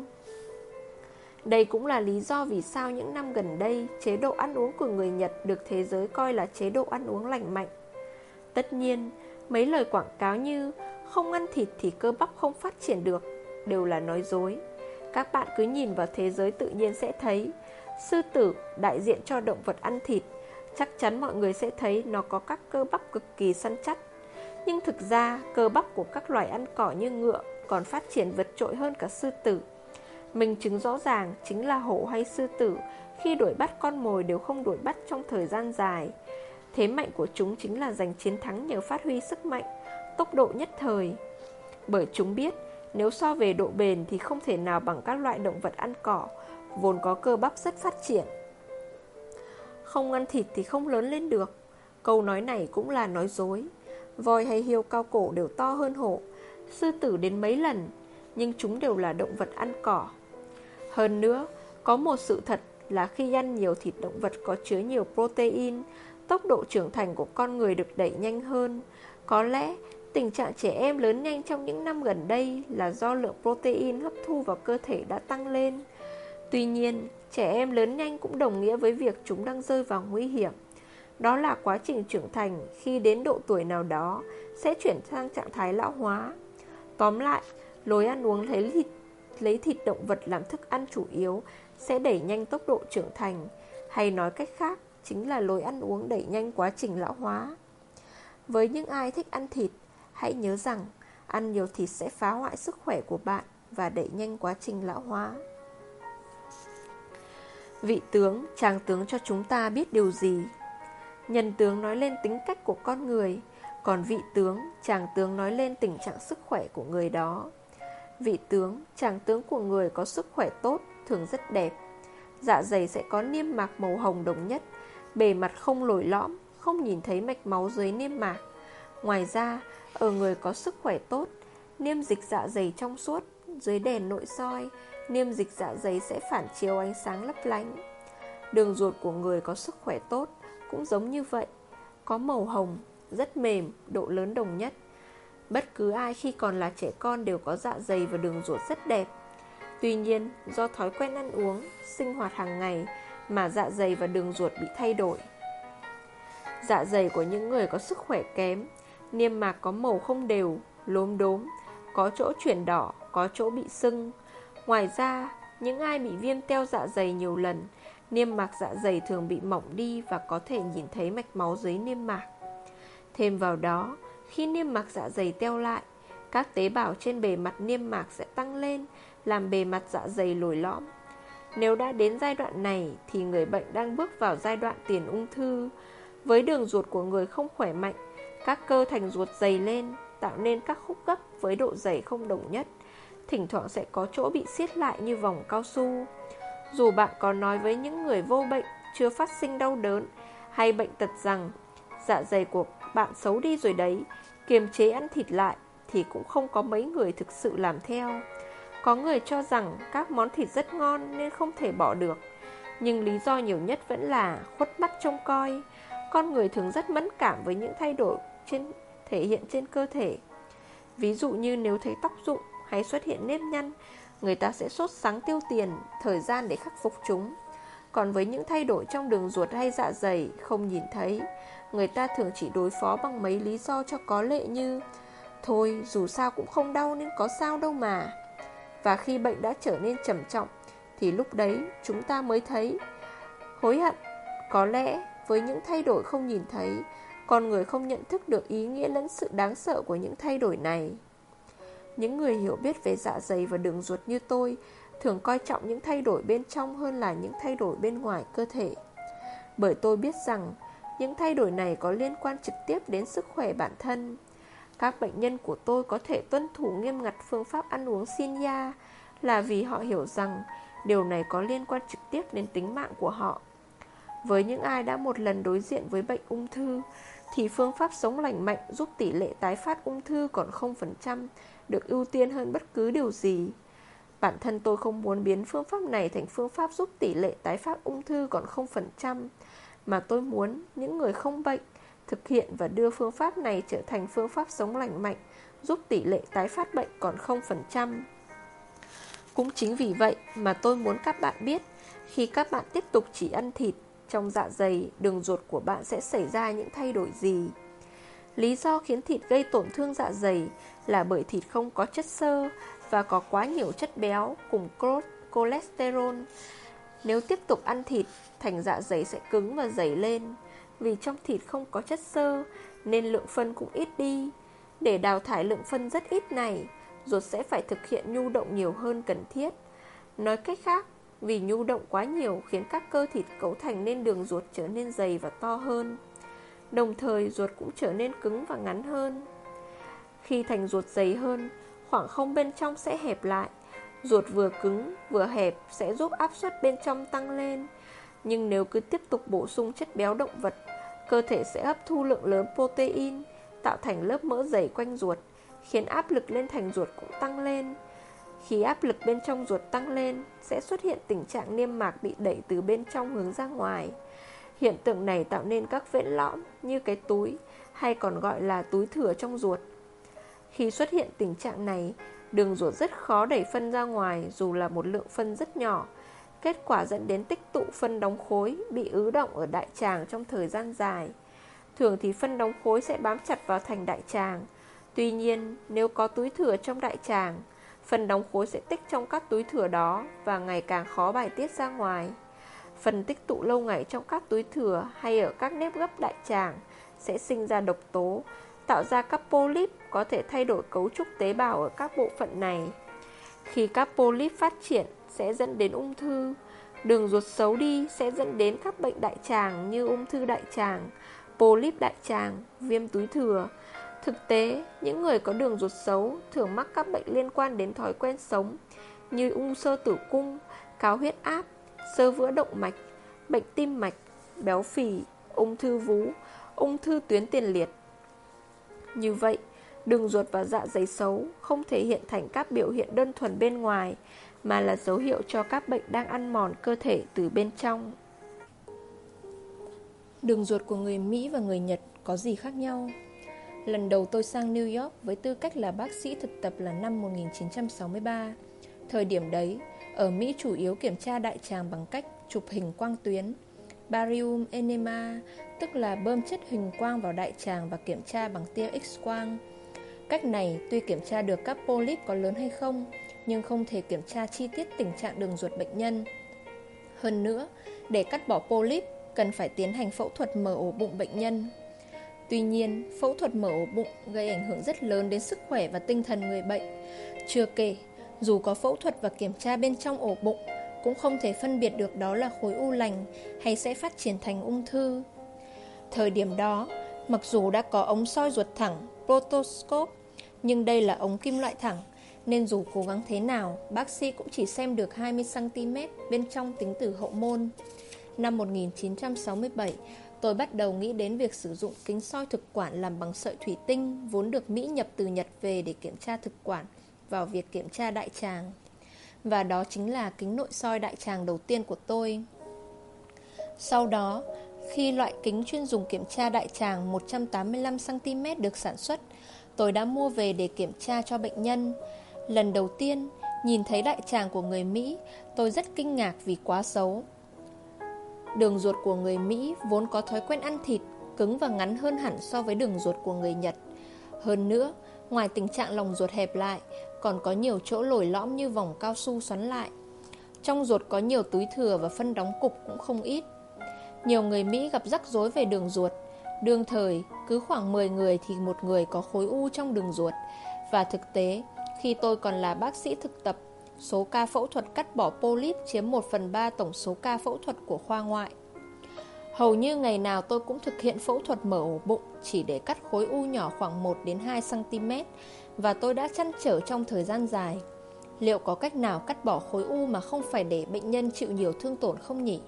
Đây cũng là lý do vì sao những năm gần đây, chế độ ăn uống của người Nhật được thế giới coi là chế độ ăn uống lành mạnh. Tất nhiên, mấy lời quảng cáo như không ăn thịt thì cơ bắp không phát triển được đều là nói dối. Các bạn cứ nhìn vào thế giới tự nhiên sẽ thấy. Sư tử đại diện cho động vật ăn thịt, chắc chắn mọi người sẽ thấy nó có các cơ bắp cực kỳ săn chắc. Nhưng thực ra, cơ bắp của các loài ăn cỏ như ngựa còn phát triển vượt trội hơn cả sư tử. Minh chứng rõ ràng chính là hổ hay sư tử khi đuổi bắt con mồi đều không đuổi bắt trong thời gian dài. Thế mạnh của chúng chính là giành chiến thắng nhờ phát huy sức mạnh, tốc độ nhất thời. Bởi chúng biết nếu so về độ bền thì không thể nào bằng các loại động vật ăn cỏ, vốn có cơ bắp rất phát triển. Không ăn thịt thì không lớn lên được. Câu nói này cũng là nói dối. Voi hay hươu cao cổ đều to hơn hổ, sư tử đến mấy lần, nhưng chúng đều là động vật ăn cỏ. Hơn nữa, có một sự thật là khi ăn nhiều thịt động vật có chứa nhiều protein, tốc độ trưởng thành của con người được đẩy nhanh hơn. Có lẽ tình trạng trẻ em lớn nhanh trong những năm gần đây là do lượng protein hấp thu vào cơ thể đã tăng lên. Tuy nhiên, trẻ em lớn nhanh cũng đồng nghĩa với việc chúng đang rơi vào nguy hiểm. Đó là quá trình trưởng thành khi đến độ tuổi nào đó sẽ chuyển sang trạng thái lão hóa. Tóm lại, lối ăn uống lấy thịt, lấy thịt động vật làm thức ăn chủ yếu sẽ đẩy nhanh tốc độ trưởng thành, hay nói cách khác, chính là lối ăn uống đẩy nhanh quá trình lão hóa. Với những ai thích ăn thịt, hãy nhớ rằng ăn nhiều thịt sẽ phá hoại sức khỏe của bạn và đẩy nhanh quá trình lão hóa. Vị tướng, tràng tướng cho chúng ta biết điều gì? Nhân tướng nói lên tính cách của con người, còn vị tướng, tràng tướng nói lên tình trạng sức khỏe của người đó. Vị tướng, tràng tướng của người có sức khỏe tốt, thường rất đẹp. Dạ dày sẽ có niêm mạc màu hồng đồng nhất, bề mặt không lồi lõm, không nhìn thấy mạch máu dưới niêm mạc. Ngoài ra, ở người có sức khỏe tốt, niêm dịch dạ dày trong suốt, dưới đèn nội soi, niêm dịch dạ dày sẽ phản chiếu ánh sáng lấp lánh. Đường ruột của người có sức khỏe tốt cũng giống như vậy, có màu hồng, rất mềm, độ lớn đồng nhất. Bất cứ ai khi còn là trẻ con đều có dạ dày và đường ruột rất đẹp. Tuy nhiên, do thói quen ăn uống, sinh hoạt hàng ngày mà dạ dày và đường ruột bị thay đổi. Dạ dày của những người có sức khỏe kém, niêm mạc có màu không đều, lốm đốm, có chỗ chuyển đỏ, có chỗ bị sưng. Ngoài ra, những ai bị viêm teo dạ dày nhiều lần, niêm mạc dạ dày thường bị mỏng đi và có thể nhìn thấy mạch máu dưới niêm mạc. Thêm vào đó, khi niêm mạc dạ dày teo lại, các tế bào trên bề mặt niêm mạc sẽ tăng lên, làm bề mặt dạ dày lồi lõm. Nếu đã đến giai đoạn này thì người bệnh đang bước vào giai đoạn tiền ung thư. Với đường ruột của người không khỏe mạnh, các cơ thành ruột dày lên, tạo nên các khúc gấp với độ dày không đồng nhất. Thỉnh thoảng sẽ có chỗ bị siết lại như vòng cao su. Dù bạn có nói với những người vô bệnh, chưa phát sinh đau đớn hay bệnh tật rằng dạ dày của bạn xấu đi rồi đấy, kiềm chế ăn thịt lại, thì cũng không có mấy người thực sự làm theo. Có người cho rằng các món thịt rất ngon nên không thể bỏ được, nhưng lý do nhiều nhất vẫn là khuất mắt trông coi. Con người thường rất mẫn cảm với những thay đổi trên, thể hiện trên cơ thể. Ví dụ như nếu thấy tóc rụng hay xuất hiện nếp nhăn, người ta sẽ sốt sắng tiêu tiền, thời gian để khắc phục chúng. Còn với những thay đổi trong đường ruột hay dạ dày không nhìn thấy, người ta thường chỉ đối phó bằng mấy lý do cho có lệ như thôi dù sao cũng không đau nên có sao đâu mà. Và khi bệnh đã trở nên trầm trọng thì lúc đấy chúng ta mới thấy hối hận. Có lẽ với những thay đổi không nhìn thấy, con người không nhận thức được ý nghĩa lẫn sự đáng sợ của những thay đổi này. Những người hiểu biết về dạ dày và đường ruột như tôi thường coi trọng những thay đổi bên trong hơn là những thay đổi bên ngoài cơ thể. Bởi tôi biết rằng những thay đổi này có liên quan trực tiếp đến sức khỏe bản thân. Các bệnh nhân của tôi có thể tuân thủ nghiêm ngặt phương pháp ăn uống Shinya là vì họ hiểu rằng điều này có liên quan trực tiếp đến tính mạng của họ. Với những ai đã một lần đối diện với bệnh ung thư thì phương pháp sống lành mạnh giúp tỷ lệ tái phát ung thư còn không phần trăm được ưu tiên hơn bất cứ điều gì. Bản thân tôi không muốn biến phương pháp này thành phương pháp giúp tỷ lệ tái phát ung thư còn không phần trăm, mà tôi muốn những người không bệnh thực hiện và đưa phương pháp này trở thành phương pháp sống lành mạnh giúp tỷ lệ tái phát bệnh còn không phần trăm. Cũng chính vì vậy mà tôi muốn các bạn biết, khi các bạn tiếp tục chỉ ăn thịt, trong dạ dày, đường ruột của bạn sẽ xảy ra những thay đổi gì. Lý do khiến thịt gây tổn thương dạ dày là bởi thịt không có chất xơ và có quá nhiều chất béo cùng cholesterol. Nếu tiếp tục ăn thịt, thành dạ dày sẽ cứng và dày lên. Vì trong thịt không có chất xơ nên lượng phân cũng ít đi. Để đào thải lượng phân rất ít này, ruột sẽ phải thực hiện nhu động nhiều hơn cần thiết. Nói cách khác, vì nhu động quá nhiều khiến các cơ thịt cấu thành nên đường ruột trở nên dày và to hơn. Đồng thời ruột cũng trở nên cứng và ngắn hơn. Khi thành ruột dày hơn, khoảng không bên trong sẽ hẹp lại. Ruột vừa cứng vừa hẹp sẽ giúp áp suất bên trong tăng lên. Nhưng nếu cứ tiếp tục bổ sung chất béo động vật, cơ thể sẽ hấp thu lượng lớn protein, tạo thành lớp mỡ dày quanh ruột, khiến áp lực lên thành ruột cũng tăng lên. Khi áp lực bên trong ruột tăng lên, sẽ xuất hiện tình trạng niêm mạc bị đẩy từ bên trong hướng ra ngoài. Hiện tượng này tạo nên các vết lõm như cái túi, hay còn gọi là túi thừa trong ruột. Khi xuất hiện tình trạng này, đường ruột rất khó đẩy phân ra ngoài dù là một lượng phân rất nhỏ. Kết quả dẫn đến tích tụ phân đóng khối bị ứ đọng ở đại tràng trong thời gian dài. Thường thì phân đóng khối sẽ bám chặt vào thành đại tràng. Tuy nhiên, nếu có túi thừa trong đại tràng, phân đóng khối sẽ tích trong các túi thừa đó và ngày càng khó bài tiết ra ngoài. Phần tích tụ lâu ngày trong các túi thừa hay ở các nếp gấp đại tràng sẽ sinh ra độc tố, tạo ra các polyp có thể thay đổi cấu trúc tế bào ở các bộ phận này. Khi các polyp phát triển sẽ dẫn đến ung thư. Đường ruột xấu đi sẽ dẫn đến các bệnh đại tràng như ung thư đại tràng, polyp đại tràng, viêm túi thừa. Thực tế, những người có đường ruột xấu thường mắc các bệnh liên quan đến thói quen sống như ung xơ tử cung, cao huyết áp, xơ vữa động mạch, bệnh tim mạch, béo phì, ung thư vú, ung thư tuyến tiền liệt. Như vậy, đường ruột và dạ dày xấu không thể hiện thành các biểu hiện đơn thuần bên ngoài, mà là dấu hiệu cho các bệnh đang ăn mòn cơ thể từ bên trong. Đường ruột của người Mỹ và người Nhật có gì khác nhau? Lần đầu tôi sang New York với tư cách là bác sĩ thực tập là năm một nghìn chín trăm sáu mươi ba. Thời điểm đấy, ở Mỹ chủ yếu kiểm tra đại tràng bằng cách chụp hình quang tuyến, barium enema, tức là bơm chất huỳnh quang vào đại tràng và kiểm tra bằng tia X-quang. Cách này tuy kiểm tra được các polyp có lớn hay không, nhưng không thể kiểm tra chi tiết tình trạng đường ruột bệnh nhân. Hơn nữa, để cắt bỏ polyp, cần phải tiến hành phẫu thuật mở ổ bụng bệnh nhân. Tuy nhiên, phẫu thuật mở ổ bụng gây ảnh hưởng rất lớn đến sức khỏe và tinh thần người bệnh. Chưa kể, dù có phẫu thuật và kiểm tra bên trong ổ bụng, cũng không thể phân biệt được đó là khối u lành hay sẽ phát triển thành ung thư. Thời điểm đó, mặc dù đã có ống soi ruột thẳng, proctoscope, nhưng đây là ống kim loại thẳng, nên dù cố gắng thế nào, bác sĩ cũng chỉ xem được hai mươi xăng ti mét bên trong tính từ hậu môn. Năm một nghìn chín trăm sáu mươi bảy, tôi bắt đầu nghĩ đến việc sử dụng kính soi thực quản làm bằng sợi thủy tinh vốn được Mỹ nhập từ Nhật về để kiểm tra thực quản vào việc kiểm tra đại tràng. Và đó chính là kính nội soi đại tràng đầu tiên của tôi. Sau đó, khi loại kính chuyên dùng kiểm tra đại tràng một trăm tám mươi lăm xăng ti mét được sản xuất, tôi đã mua về để kiểm tra cho bệnh nhân. Lần đầu tiên, nhìn thấy đại tràng của người Mỹ, tôi rất kinh ngạc vì quá xấu. Đường ruột của người Mỹ vốn có thói quen ăn thịt, cứng và ngắn hơn hẳn so với đường ruột của người Nhật. Hơn nữa, ngoài tình trạng lòng ruột hẹp lại, còn có nhiều chỗ lồi lõm như vòng cao su xoắn lại. Trong ruột có nhiều túi thừa và phân đóng cục cũng không ít. Nhiều người Mỹ gặp rắc rối về đường ruột. Đương thời, cứ khoảng mười người thì một người có khối u trong đường ruột. Và thực tế, khi tôi còn là bác sĩ thực tập, số ca phẫu thuật cắt bỏ polyp chiếm một phần ba tổng số ca phẫu thuật của khoa ngoại. Hầu như ngày nào tôi cũng thực hiện phẫu thuật mở ổ bụng chỉ để cắt khối u nhỏ khoảng một đến hai xăng ti mét, và tôi đã trăn trở trong thời gian dài. Liệu có cách nào cắt bỏ khối u mà không phải để bệnh nhân chịu nhiều thương tổn không nhỉ?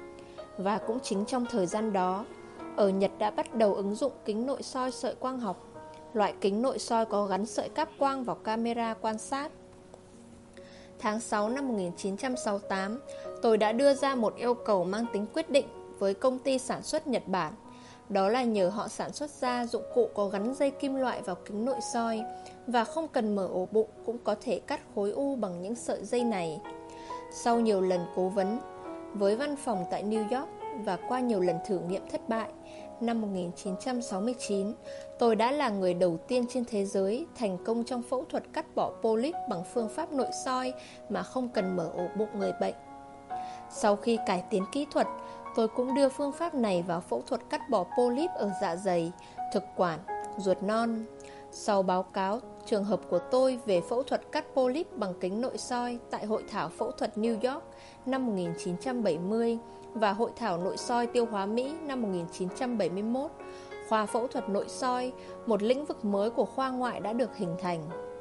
Và cũng chính trong thời gian đó, ở Nhật đã bắt đầu ứng dụng kính nội soi sợi quang học. Loại kính nội soi có gắn sợi cáp quang vào camera quan sát. Tháng sáu năm một nghìn chín trăm sáu mươi tám, tôi đã đưa ra một yêu cầu mang tính quyết định với công ty sản xuất Nhật Bản. Đó là nhờ họ sản xuất ra dụng cụ có gắn dây kim loại vào kính nội soi và không cần mở ổ bụng cũng có thể cắt khối u bằng những sợi dây này. Sau nhiều lần cố vấn với văn phòng tại New York và qua nhiều lần thử nghiệm thất bại, năm một nghìn chín trăm sáu mươi chín, tôi đã là người đầu tiên trên thế giới thành công trong phẫu thuật cắt bỏ polyp bằng phương pháp nội soi mà không cần mở ổ bụng người bệnh. Sau khi cải tiến kỹ thuật, tôi cũng đưa phương pháp này vào phẫu thuật cắt bỏ polyp ở dạ dày, thực quản, ruột non. Sau báo cáo trường hợp của tôi về phẫu thuật cắt polyp bằng kính nội soi tại Hội thảo phẫu thuật New York năm một nghìn chín trăm bảy mươi và Hội thảo nội soi tiêu hóa Mỹ năm một nghìn chín trăm bảy mươi mốt, khoa phẫu thuật nội soi, một lĩnh vực mới của khoa ngoại đã được hình thành.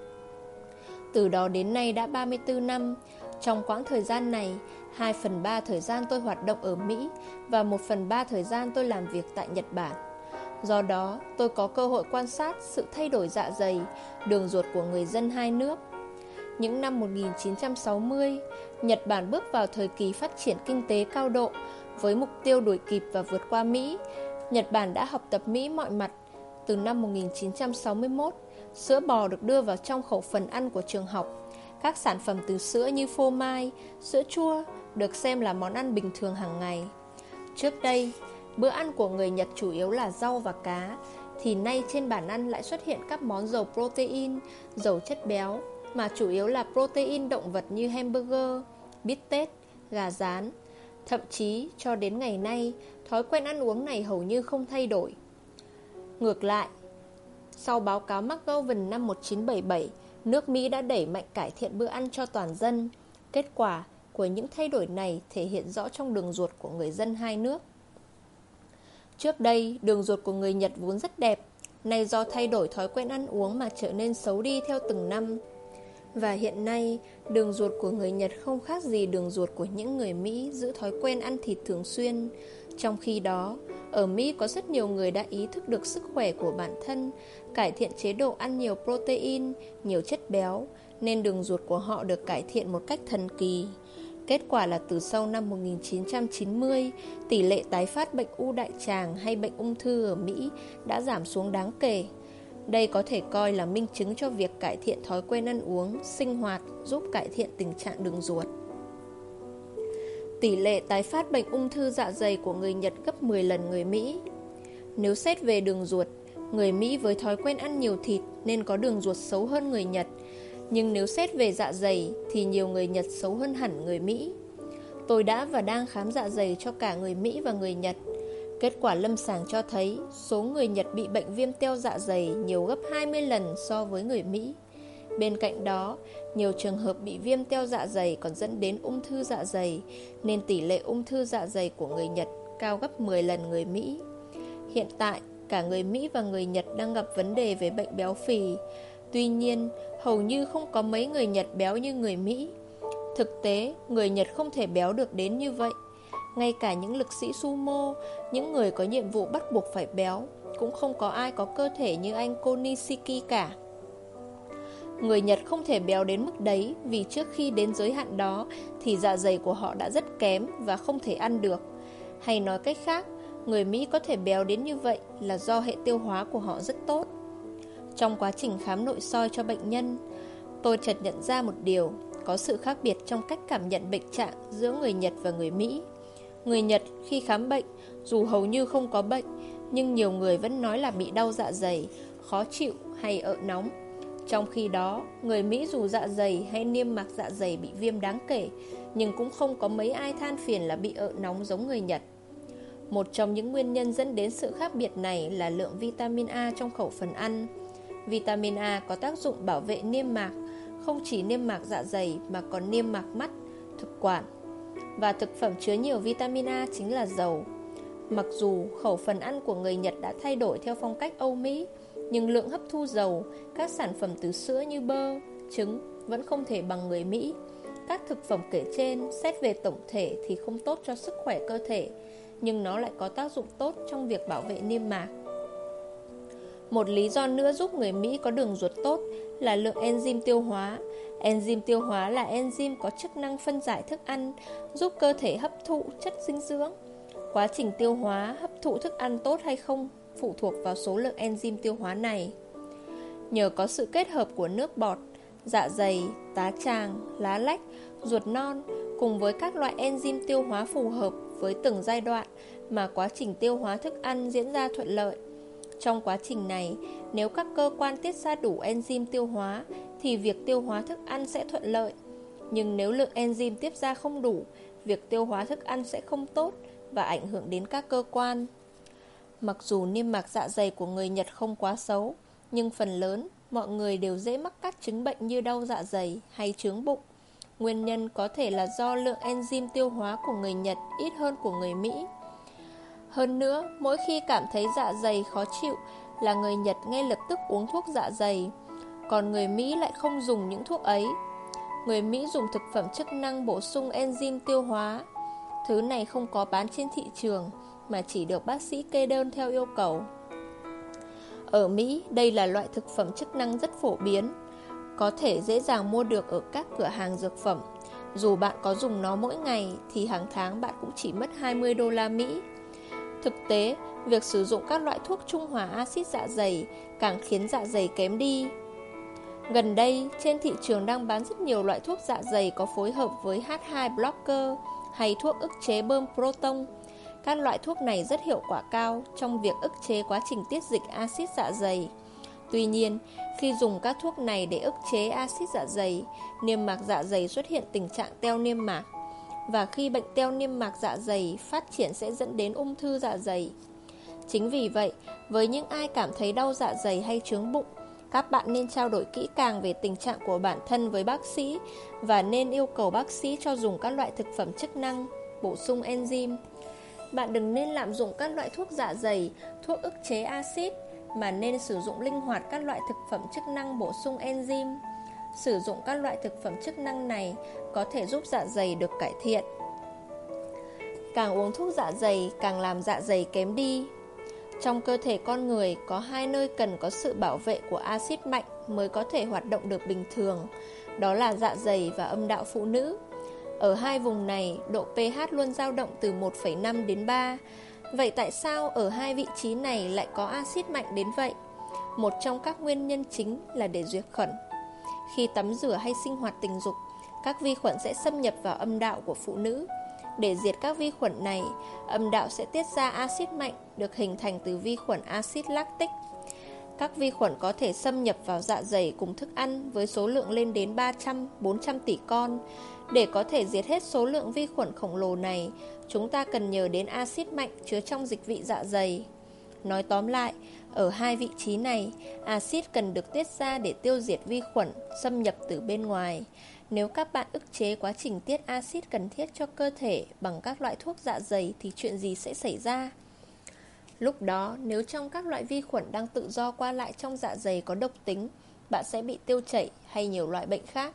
Từ đó đến nay đã ba mươi tư năm. Trong quãng thời gian này, hai phần ba thời gian tôi hoạt động ở Mỹ và một phần ba thời gian tôi làm việc tại Nhật Bản. Do đó, tôi có cơ hội quan sát sự thay đổi dạ dày, đường ruột của người dân hai nước. Những năm một nghìn chín trăm sáu mươi, Nhật Bản bước vào thời kỳ phát triển kinh tế cao độ. Với mục tiêu đuổi kịp và vượt qua Mỹ, Nhật Bản đã học tập Mỹ mọi mặt. Từ năm một nghìn chín trăm sáu mươi mốt, sữa bò được đưa vào trong khẩu phần ăn của trường học. Các sản phẩm từ sữa như phô mai, sữa chua được xem là món ăn bình thường hàng ngày. Trước đây, bữa ăn của người Nhật chủ yếu là rau và cá, thì nay trên bàn ăn lại xuất hiện các món giàu protein, giàu chất béo, mà chủ yếu là protein động vật như hamburger, bít tết, gà rán. Thậm chí cho đến ngày nay, thói quen ăn uống này hầu như không thay đổi. Ngược lại, sau báo cáo McGovern năm một nghìn chín trăm bảy mươi bảy, nước Mỹ đã đẩy mạnh cải thiện bữa ăn cho toàn dân. Kết quả của những thay đổi này thể hiện rõ trong đường ruột của người dân hai nước. Trước đây, đường ruột của người Nhật vốn rất đẹp, nay do thay đổi thói quen ăn uống mà trở nên xấu đi theo từng năm. Và hiện nay, đường ruột của người Nhật không khác gì đường ruột của những người Mỹ giữ thói quen ăn thịt thường xuyên. Trong khi đó, ở Mỹ có rất nhiều người đã ý thức được sức khỏe của bản thân, cải thiện chế độ ăn nhiều protein, nhiều chất béo, nên đường ruột của họ được cải thiện một cách thần kỳ. Kết quả là từ sau năm một nghìn chín trăm chín mươi, tỷ lệ tái phát bệnh u đại tràng hay bệnh ung thư ở Mỹ đã giảm xuống đáng kể. Đây có thể coi là minh chứng cho việc cải thiện thói quen ăn uống, sinh hoạt giúp cải thiện tình trạng đường ruột. Tỷ lệ tái phát bệnh ung thư dạ dày của người Nhật gấp mười lần người Mỹ. Nếu xét về đường ruột, người Mỹ với thói quen ăn nhiều thịt nên có đường ruột xấu hơn người Nhật. Nhưng nếu xét về dạ dày thì nhiều người Nhật xấu hơn hẳn người Mỹ. Tôi đã và đang khám dạ dày cho cả người Mỹ và người Nhật. Kết quả lâm sàng cho thấy số người Nhật bị bệnh viêm teo dạ dày nhiều gấp hai mươi lần so với người Mỹ. Bên cạnh đó, nhiều trường hợp bị viêm teo dạ dày còn dẫn đến ung thư dạ dày, nên tỷ lệ ung thư dạ dày của người Nhật cao gấp mười lần người Mỹ. Hiện tại, cả người Mỹ và người Nhật đang gặp vấn đề về bệnh béo phì. Tuy nhiên, hầu như không có mấy người Nhật béo như người Mỹ. Thực tế, người Nhật không thể béo được đến như vậy. Ngay cả những lực sĩ sumo, những người có nhiệm vụ bắt buộc phải béo, cũng không có ai có cơ thể như anh Konishiki cả. Người Nhật không thể béo đến mức đấy vì trước khi đến giới hạn đó thì dạ dày của họ đã rất kém và không thể ăn được. Hay nói cách khác, người Mỹ có thể béo đến như vậy là do hệ tiêu hóa của họ rất tốt. Trong quá trình khám nội soi cho bệnh nhân, tôi chợt nhận ra một điều, có sự khác biệt trong cách cảm nhận bệnh trạng giữa người Nhật và người Mỹ. Người Nhật khi khám bệnh, dù hầu như không có bệnh, nhưng nhiều người vẫn nói là bị đau dạ dày, khó chịu hay ợ nóng. Trong khi đó, người Mỹ dù dạ dày hay niêm mạc dạ dày bị viêm đáng kể, nhưng cũng không có mấy ai than phiền là bị ợ nóng giống người Nhật. Một trong những nguyên nhân dẫn đến sự khác biệt này là lượng vitamin A trong khẩu phần ăn. Vitamin A có tác dụng bảo vệ niêm mạc, không chỉ niêm mạc dạ dày mà còn niêm mạc mắt, thực quản. Và thực phẩm chứa nhiều vitamin A chính là dầu. Mặc dù khẩu phần ăn của người Nhật đã thay đổi theo phong cách Âu Mỹ, nhưng lượng hấp thu dầu, các sản phẩm từ sữa như bơ, trứng vẫn không thể bằng người Mỹ. Các thực phẩm kể trên xét về tổng thể thì không tốt cho sức khỏe cơ thể, nhưng nó lại có tác dụng tốt trong việc bảo vệ niêm mạc. Một lý do nữa giúp người Mỹ có đường ruột tốt là lượng enzyme tiêu hóa. Enzyme tiêu hóa là enzyme có chức năng phân giải thức ăn, giúp cơ thể hấp thụ chất dinh dưỡng. Quá trình tiêu hóa, hấp thụ thức ăn tốt hay không phụ thuộc vào số lượng enzyme tiêu hóa này. Nhờ có sự kết hợp của nước bọt, dạ dày, tá tràng, lá lách, ruột non cùng với các loại enzyme tiêu hóa phù hợp với từng giai đoạn mà quá trình tiêu hóa thức ăn diễn ra thuận lợi. Trong quá trình này, nếu các cơ quan tiết ra đủ enzyme tiêu hóa thì việc tiêu hóa thức ăn sẽ thuận lợi. Nhưng nếu lượng enzyme tiết ra không đủ, việc tiêu hóa thức ăn sẽ không tốt và ảnh hưởng đến các cơ quan. Mặc dù niêm mạc dạ dày của người Nhật không quá xấu, nhưng phần lớn mọi người đều dễ mắc các chứng bệnh như đau dạ dày hay chướng bụng. Nguyên nhân có thể là do lượng enzyme tiêu hóa của người Nhật ít hơn của người Mỹ. Hơn nữa, mỗi khi cảm thấy dạ dày khó chịu là người Nhật ngay lập tức uống thuốc dạ dày, còn người Mỹ lại không dùng những thuốc ấy. Người Mỹ dùng thực phẩm chức năng bổ sung enzyme tiêu hóa. Thứ này không có bán trên thị trường mà chỉ được bác sĩ kê đơn theo yêu cầu. Ở Mỹ, đây là loại thực phẩm chức năng rất phổ biến, có thể dễ dàng mua được ở các cửa hàng dược phẩm. Dù bạn có dùng nó mỗi ngày thì hàng tháng bạn cũng chỉ mất hai mươi đô la Mỹ. Thực tế, việc sử dụng các loại thuốc trung hòa axit dạ dày càng khiến dạ dày kém đi. Gần đây, trên thị trường đang bán rất nhiều loại thuốc dạ dày có phối hợp với H hai blocker hay thuốc ức chế bơm proton. Các loại thuốc này rất hiệu quả cao trong việc ức chế quá trình tiết dịch axit dạ dày. Tuy nhiên, khi dùng các thuốc này để ức chế axit dạ dày, niêm mạc dạ dày xuất hiện tình trạng teo niêm mạc. Và khi bệnh teo niêm mạc dạ dày phát triển sẽ dẫn đến ung thư dạ dày. Chính vì vậy, với những ai cảm thấy đau dạ dày hay chướng bụng, các bạn nên trao đổi kỹ càng về tình trạng của bản thân với bác sĩ và nên yêu cầu bác sĩ cho dùng các loại thực phẩm chức năng, bổ sung enzyme. Bạn đừng nên lạm dụng các loại thuốc dạ dày, thuốc ức chế axit, mà nên sử dụng linh hoạt các loại thực phẩm chức năng bổ sung enzyme. Sử dụng các loại thực phẩm chức năng này có thể giúp dạ dày được cải thiện. Càng uống thuốc dạ dày càng làm dạ dày kém đi. Trong cơ thể con người có hai nơi cần có sự bảo vệ của axit mạnh mới có thể hoạt động được bình thường, đó là dạ dày và âm đạo phụ nữ. Ở hai vùng này, độ pH luôn dao động từ một phẩy năm đến ba. Vậy tại sao ở hai vị trí này lại có axit mạnh đến vậy? Một trong các nguyên nhân chính là để diệt khuẩn. Khi tắm rửa hay sinh hoạt tình dục, các vi khuẩn sẽ xâm nhập vào âm đạo của phụ nữ. Để diệt các vi khuẩn này, âm đạo sẽ tiết ra axit mạnh được hình thành từ vi khuẩn axit lactic. Các vi khuẩn có thể xâm nhập vào dạ dày cùng thức ăn với số lượng lên đến ba trăm đến bốn trăm tỷ con. Để có thể diệt hết số lượng vi khuẩn khổng lồ này, chúng ta cần nhờ đến axit mạnh chứa trong dịch vị dạ dày. Nói tóm lại, ở hai vị trí này, axit cần được tiết ra để tiêu diệt vi khuẩn xâm nhập từ bên ngoài. Nếu các bạn ức chế quá trình tiết axit cần thiết cho cơ thể bằng các loại thuốc dạ dày thì chuyện gì sẽ xảy ra? Lúc đó, nếu trong các loại vi khuẩn đang tự do qua lại trong dạ dày có độc tính, bạn sẽ bị tiêu chảy hay nhiều loại bệnh khác.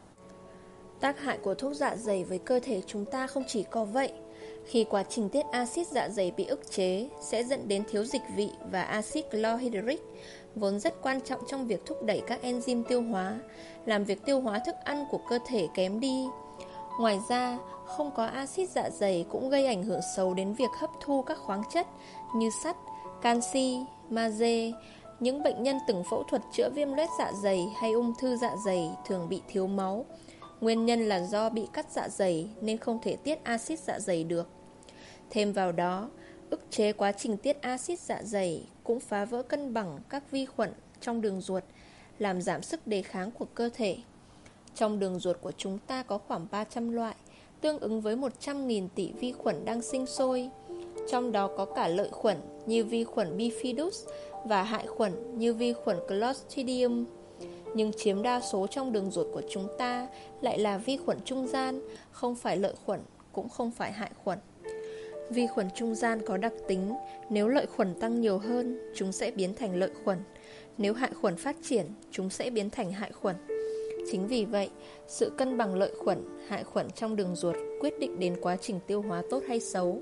Tác hại của thuốc dạ dày với cơ thể chúng ta không chỉ có vậy. Khi quá trình tiết axit dạ dày bị ức chế, sẽ dẫn đến thiếu dịch vị và axit chlorhydric, vốn rất quan trọng trong việc thúc đẩy các enzyme tiêu hóa, làm việc tiêu hóa thức ăn của cơ thể kém đi. Ngoài ra, không có axit dạ dày cũng gây ảnh hưởng xấu đến việc hấp thu các khoáng chất như sắt, canxi, magie. Những bệnh nhân từng phẫu thuật chữa viêm loét dạ dày hay ung thư dạ dày thường bị thiếu máu. Nguyên nhân là do bị cắt dạ dày nên không thể tiết axit dạ dày được. Thêm vào đó, ức chế quá trình tiết axit dạ dày cũng phá vỡ cân bằng các vi khuẩn trong đường ruột, làm giảm sức đề kháng của cơ thể. Trong đường ruột của chúng ta có khoảng ba trăm loại, tương ứng với một trăm nghìn tỷ vi khuẩn đang sinh sôi. Trong đó có cả lợi khuẩn như vi khuẩn Bifidus và hại khuẩn như vi khuẩn Clostridium. Nhưng chiếm đa số trong đường ruột của chúng ta lại là vi khuẩn trung gian, không phải lợi khuẩn, cũng không phải hại khuẩn. Vi khuẩn trung gian có đặc tính, nếu lợi khuẩn tăng nhiều hơn, chúng sẽ biến thành lợi khuẩn. Nếu hại khuẩn phát triển, chúng sẽ biến thành hại khuẩn. Chính vì vậy, sự cân bằng lợi khuẩn, hại khuẩn trong đường ruột quyết định đến quá trình tiêu hóa tốt hay xấu.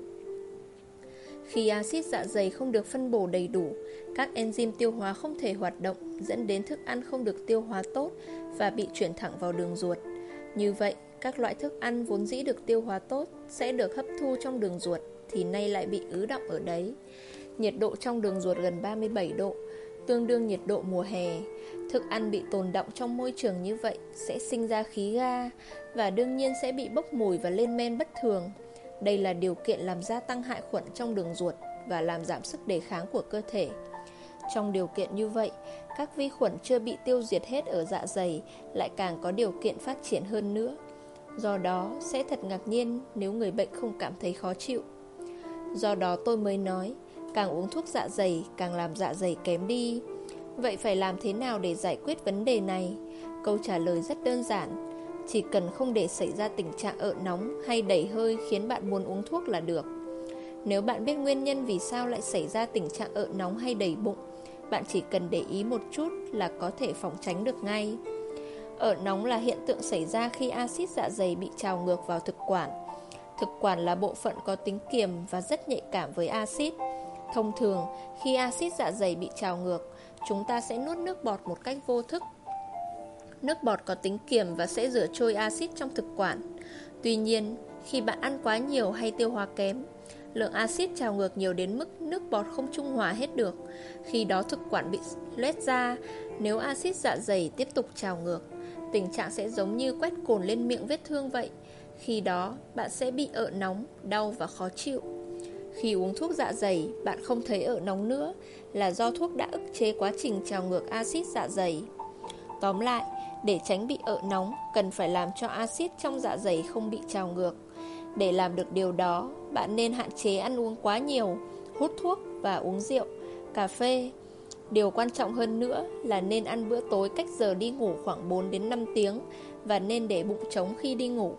Khi axit dạ dày không được phân bổ đầy đủ, các enzyme tiêu hóa không thể hoạt động, dẫn đến thức ăn không được tiêu hóa tốt và bị chuyển thẳng vào đường ruột. Như vậy, các loại thức ăn vốn dĩ được tiêu hóa tốt sẽ được hấp thu trong đường ruột, thì nay lại bị ứ đọng ở đấy. Nhiệt độ trong đường ruột gần ba mươi bảy độ, tương đương nhiệt độ mùa hè. Thức ăn bị tồn đọng trong môi trường như vậy sẽ sinh ra khí ga và đương nhiên sẽ bị bốc mùi và lên men bất thường. Đây là điều kiện làm gia tăng hại khuẩn trong đường ruột và làm giảm sức đề kháng của cơ thể. Trong điều kiện như vậy, các vi khuẩn chưa bị tiêu diệt hết ở dạ dày lại càng có điều kiện phát triển hơn nữa. Do đó, sẽ thật ngạc nhiên nếu người bệnh không cảm thấy khó chịu. Do đó tôi mới nói, càng uống thuốc dạ dày càng làm dạ dày kém đi. Vậy phải làm thế nào để giải quyết vấn đề này? Câu trả lời rất đơn giản. Chỉ cần không để xảy ra tình trạng ợ nóng hay đầy hơi khiến bạn muốn uống thuốc là được. Nếu bạn biết nguyên nhân vì sao lại xảy ra tình trạng ợ nóng hay đầy bụng, bạn chỉ cần để ý một chút là có thể phòng tránh được ngay. Ợ nóng là hiện tượng xảy ra khi axit dạ dày bị trào ngược vào thực quản. Thực quản là bộ phận có tính kiềm và rất nhạy cảm với axit. Thông thường, khi axit dạ dày bị trào ngược, chúng ta sẽ nuốt nước bọt một cách vô thức. Nước bọt có tính kiềm và sẽ rửa trôi axit trong thực quản. Tuy nhiên, khi bạn ăn quá nhiều hay tiêu hóa kém, lượng axit trào ngược nhiều đến mức nước bọt không trung hòa hết được. Khi đó thực quản bị loét ra. Nếu axit dạ dày tiếp tục trào ngược, tình trạng sẽ giống như quét cồn lên miệng vết thương vậy. Khi đó, bạn sẽ bị ợ nóng, đau và khó chịu. Khi uống thuốc dạ dày, bạn không thấy ợ nóng nữa, là do thuốc đã ức chế quá trình trào ngược axit dạ dày. Tóm lại, để tránh bị ợ nóng, cần phải làm cho axit trong dạ dày không bị trào ngược. Để làm được điều đó, bạn nên hạn chế ăn uống quá nhiều, hút thuốc và uống rượu, cà phê. Điều quan trọng hơn nữa là nên ăn bữa tối cách giờ đi ngủ khoảng bốn đến năm tiếng và nên để bụng trống khi đi ngủ.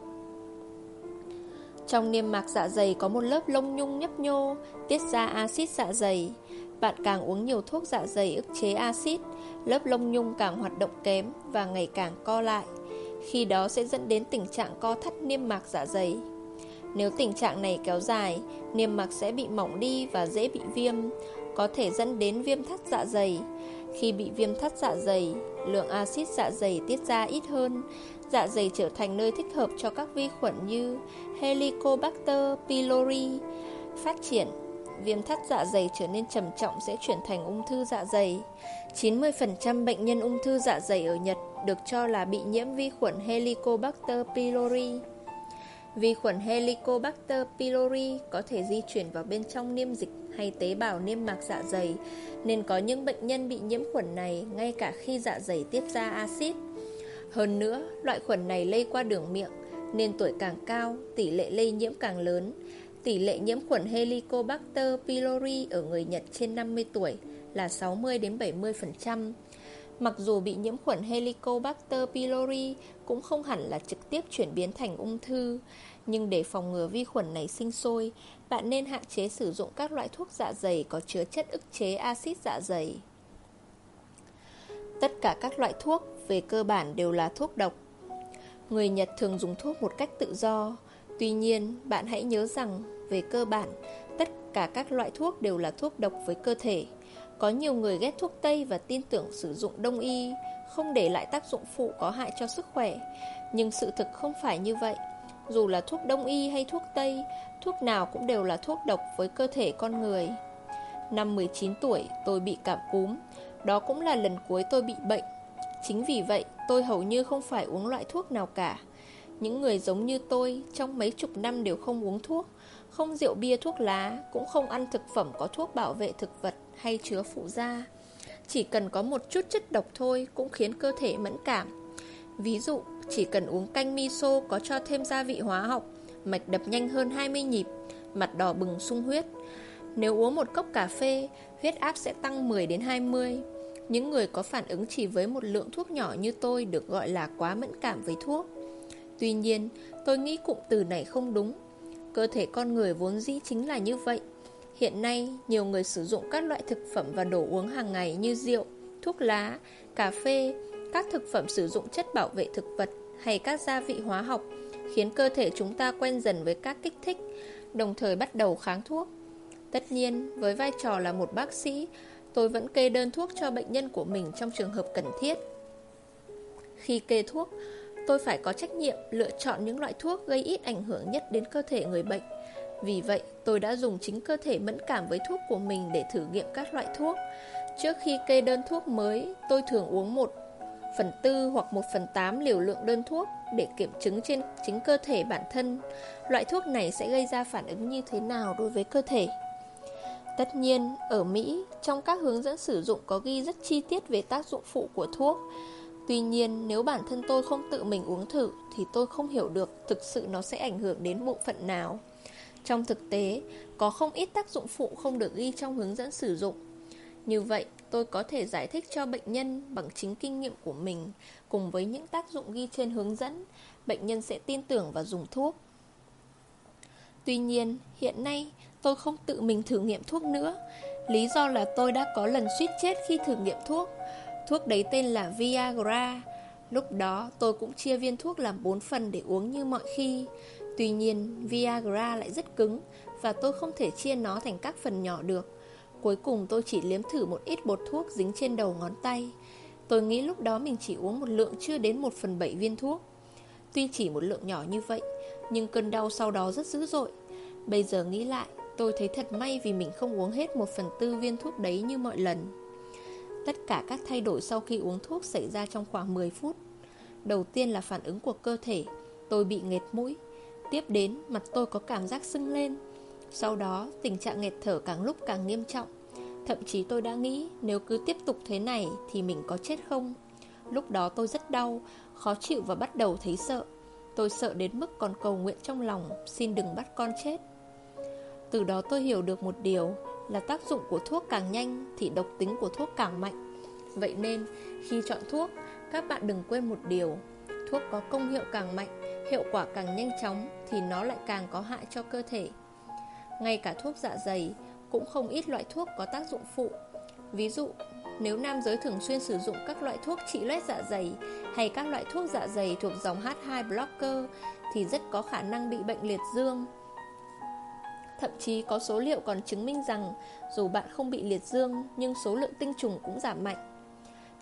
Trong niêm mạc dạ dày có một lớp lông nhung nhấp nhô, tiết ra axit dạ dày. Bạn càng uống nhiều thuốc dạ dày ức chế axit, lớp lông nhung càng hoạt động kém và ngày càng co lại. Khi đó sẽ dẫn đến tình trạng co thắt niêm mạc dạ dày. Nếu tình trạng này kéo dài, niêm mạc sẽ bị mỏng đi và dễ bị viêm, có thể dẫn đến viêm thắt dạ dày. Khi bị viêm thắt dạ dày, lượng axit dạ dày tiết ra ít hơn. Dạ dày trở thành nơi thích hợp cho các vi khuẩn như Helicobacter pylori phát triển. viêm thắt dạ dày trở nên trầm trọng sẽ chuyển thành ung thư dạ dày. chín mươi phần trăm bệnh nhân ung thư dạ dày ở Nhật được cho là bị nhiễm vi khuẩn Helicobacter pylori. Vi khuẩn Helicobacter pylori có thể di chuyển vào bên trong niêm dịch hay tế bào niêm mạc dạ dày, nên có những bệnh nhân bị nhiễm khuẩn này ngay cả khi dạ dày tiết ra axit. Hơn nữa, loại khuẩn này lây qua đường miệng, nên tuổi càng cao, tỷ lệ lây nhiễm càng lớn. Tỷ lệ nhiễm khuẩn Helicobacter pylori ở người Nhật trên năm mươi tuổi là sáu mươi đến bảy mươi phần trăm. Mặc dù bị nhiễm khuẩn Helicobacter pylori cũng không hẳn là trực tiếp chuyển biến thành ung thư, nhưng để phòng ngừa vi khuẩn này sinh sôi, bạn nên hạn chế sử dụng các loại thuốc dạ dày có chứa chất ức chế axit dạ dày. Tất cả các loại thuốc về cơ bản đều là thuốc độc. Người Nhật thường dùng thuốc một cách tự do. Tuy nhiên, bạn hãy nhớ rằng, về cơ bản, tất cả các loại thuốc đều là thuốc độc với cơ thể. Có nhiều người ghét thuốc Tây và tin tưởng sử dụng Đông y, không để lại tác dụng phụ có hại cho sức khỏe. Nhưng sự thực không phải như vậy. Dù là thuốc Đông y hay thuốc Tây, thuốc nào cũng đều là thuốc độc với cơ thể con người. Năm mười chín tuổi, tôi bị cảm cúm. Đó cũng là lần cuối tôi bị bệnh. Chính vì vậy, tôi hầu như không phải uống loại thuốc nào cả. Những người giống như tôi, trong mấy chục năm đều không uống thuốc, không rượu bia thuốc lá, cũng không ăn thực phẩm có thuốc bảo vệ thực vật hay chứa phụ gia. Chỉ cần có một chút chất độc thôi cũng khiến cơ thể mẫn cảm. Ví dụ, chỉ cần uống canh miso có cho thêm gia vị hóa học, mạch đập nhanh hơn hai mươi nhịp, mặt đỏ bừng sung huyết. Nếu uống một cốc cà phê, huyết áp sẽ tăng mười đến hai mươi. Những người có phản ứng chỉ với một lượng thuốc nhỏ như tôi được gọi là quá mẫn cảm với thuốc. Tuy nhiên, tôi nghĩ cụm từ này không đúng. Cơ thể con người vốn dĩ chính là như vậy. Hiện nay, nhiều người sử dụng các loại thực phẩm và đồ uống hàng ngày như rượu, thuốc lá, cà phê, các thực phẩm sử dụng chất bảo vệ thực vật hay các gia vị hóa học, khiến cơ thể chúng ta quen dần với các kích thích, đồng thời bắt đầu kháng thuốc. Tất nhiên, với vai trò là một bác sĩ, tôi vẫn kê đơn thuốc cho bệnh nhân của mình trong trường hợp cần thiết. Khi kê thuốc, tôi phải có trách nhiệm lựa chọn những loại thuốc gây ít ảnh hưởng nhất đến cơ thể người bệnh. Vì vậy, tôi đã dùng chính cơ thể mẫn cảm với thuốc của mình để thử nghiệm các loại thuốc. Trước khi kê đơn thuốc mới, tôi thường uống một phần tư hoặc một phần tám liều lượng đơn thuốc để kiểm chứng trên chính cơ thể bản thân loại thuốc này sẽ gây ra phản ứng như thế nào đối với cơ thể. Tất nhiên, ở Mỹ, trong các hướng dẫn sử dụng có ghi rất chi tiết về tác dụng phụ của thuốc. Tuy nhiên, nếu bản thân tôi không tự mình uống thử thì tôi không hiểu được thực sự nó sẽ ảnh hưởng đến bộ phận nào. Trong thực tế, có không ít tác dụng phụ không được ghi trong hướng dẫn sử dụng. Như vậy, tôi có thể giải thích cho bệnh nhân bằng chính kinh nghiệm của mình, cùng với những tác dụng ghi trên hướng dẫn, bệnh nhân sẽ tin tưởng và dùng thuốc. Tuy nhiên, hiện nay tôi không tự mình thử nghiệm thuốc nữa. Lý do là tôi đã có lần suýt chết khi thử nghiệm thuốc. Thuốc đấy tên là Viagra. Lúc đó tôi cũng chia viên thuốc làm bốn phần để uống như mọi khi. Tuy nhiên, Viagra lại rất cứng và tôi không thể chia nó thành các phần nhỏ được. Cuối cùng tôi chỉ liếm thử một ít bột thuốc dính trên đầu ngón tay. Tôi nghĩ lúc đó mình chỉ uống một lượng chưa đến một phần bảy viên thuốc. Tuy chỉ một lượng nhỏ như vậy, nhưng cơn đau sau đó rất dữ dội. Bây giờ nghĩ lại, tôi thấy thật may vì mình không uống hết một phần tư viên thuốc đấy như mọi lần. Tất cả các thay đổi sau khi uống thuốc xảy ra trong khoảng mười phút. Đầu tiên là phản ứng của cơ thể. Tôi bị nghẹt mũi. Tiếp đến, mặt tôi có cảm giác sưng lên. Sau đó, tình trạng nghẹt thở càng lúc càng nghiêm trọng. Thậm chí tôi đã nghĩ nếu cứ tiếp tục thế này thì mình có chết không. Lúc đó tôi rất đau, khó chịu và bắt đầu thấy sợ. Tôi sợ đến mức còn cầu nguyện trong lòng, xin đừng bắt con chết. Từ đó tôi hiểu được một điều là tác dụng của thuốc càng nhanh thì độc tính của thuốc càng mạnh. Vậy nên, khi chọn thuốc, các bạn đừng quên một điều: thuốc có công hiệu càng mạnh, hiệu quả càng nhanh chóng thì nó lại càng có hại cho cơ thể. Ngay cả thuốc dạ dày, cũng không ít loại thuốc có tác dụng phụ. Ví dụ, nếu nam giới thường xuyên sử dụng các loại thuốc trị loét dạ dày hay các loại thuốc dạ dày thuộc dòng H hai blocker thì rất có khả năng bị bệnh liệt dương. Thậm chí có số liệu còn chứng minh rằng dù bạn không bị liệt dương nhưng số lượng tinh trùng cũng giảm mạnh.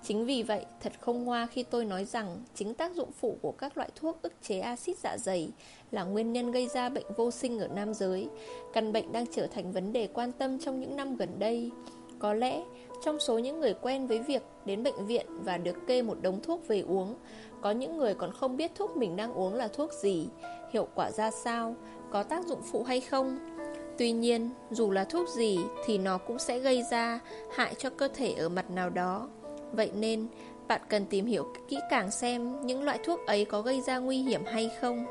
Chính vì vậy, thật không hoa khi tôi nói rằng chính tác dụng phụ của các loại thuốc ức chế axit dạ dày là nguyên nhân gây ra bệnh vô sinh ở nam giới. Căn bệnh đang trở thành vấn đề quan tâm trong những năm gần đây. Có lẽ, trong số những người quen với việc đến bệnh viện và được kê một đống thuốc về uống, có những người còn không biết thuốc mình đang uống là thuốc gì, hiệu quả ra sao, có tác dụng phụ hay không. Tuy nhiên, dù là thuốc gì thì nó cũng sẽ gây ra hại cho cơ thể ở mặt nào đó. Vậy nên, bạn cần tìm hiểu kỹ càng xem những loại thuốc ấy có gây ra nguy hiểm hay không.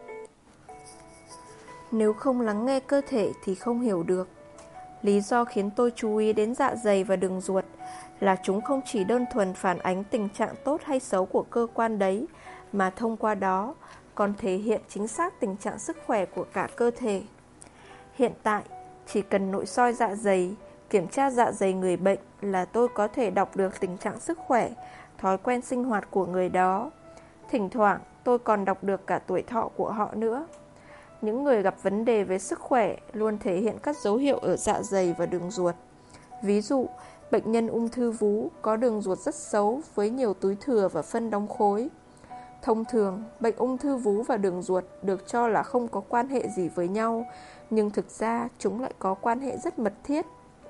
Nếu không lắng nghe cơ thể thì không hiểu được. Lý do khiến tôi chú ý đến dạ dày và đường ruột là chúng không chỉ đơn thuần phản ánh tình trạng tốt hay xấu của cơ quan đấy, mà thông qua đó còn thể hiện chính xác tình trạng sức khỏe của cả cơ thể. Hiện tại, chỉ cần nội soi dạ dày, kiểm tra dạ dày người bệnh là tôi có thể đọc được tình trạng sức khỏe, thói quen sinh hoạt của người đó. Thỉnh thoảng, tôi còn đọc được cả tuổi thọ của họ nữa. Những người gặp vấn đề về sức khỏe luôn thể hiện các dấu hiệu ở dạ dày và đường ruột. Ví dụ, bệnh nhân ung thư vú có đường ruột rất xấu với nhiều túi thừa và phân đóng khối. Thông thường, bệnh ung thư vú và đường ruột được cho là không có quan hệ gì với nhau, nhưng thực ra chúng lại có quan hệ rất mật thiết.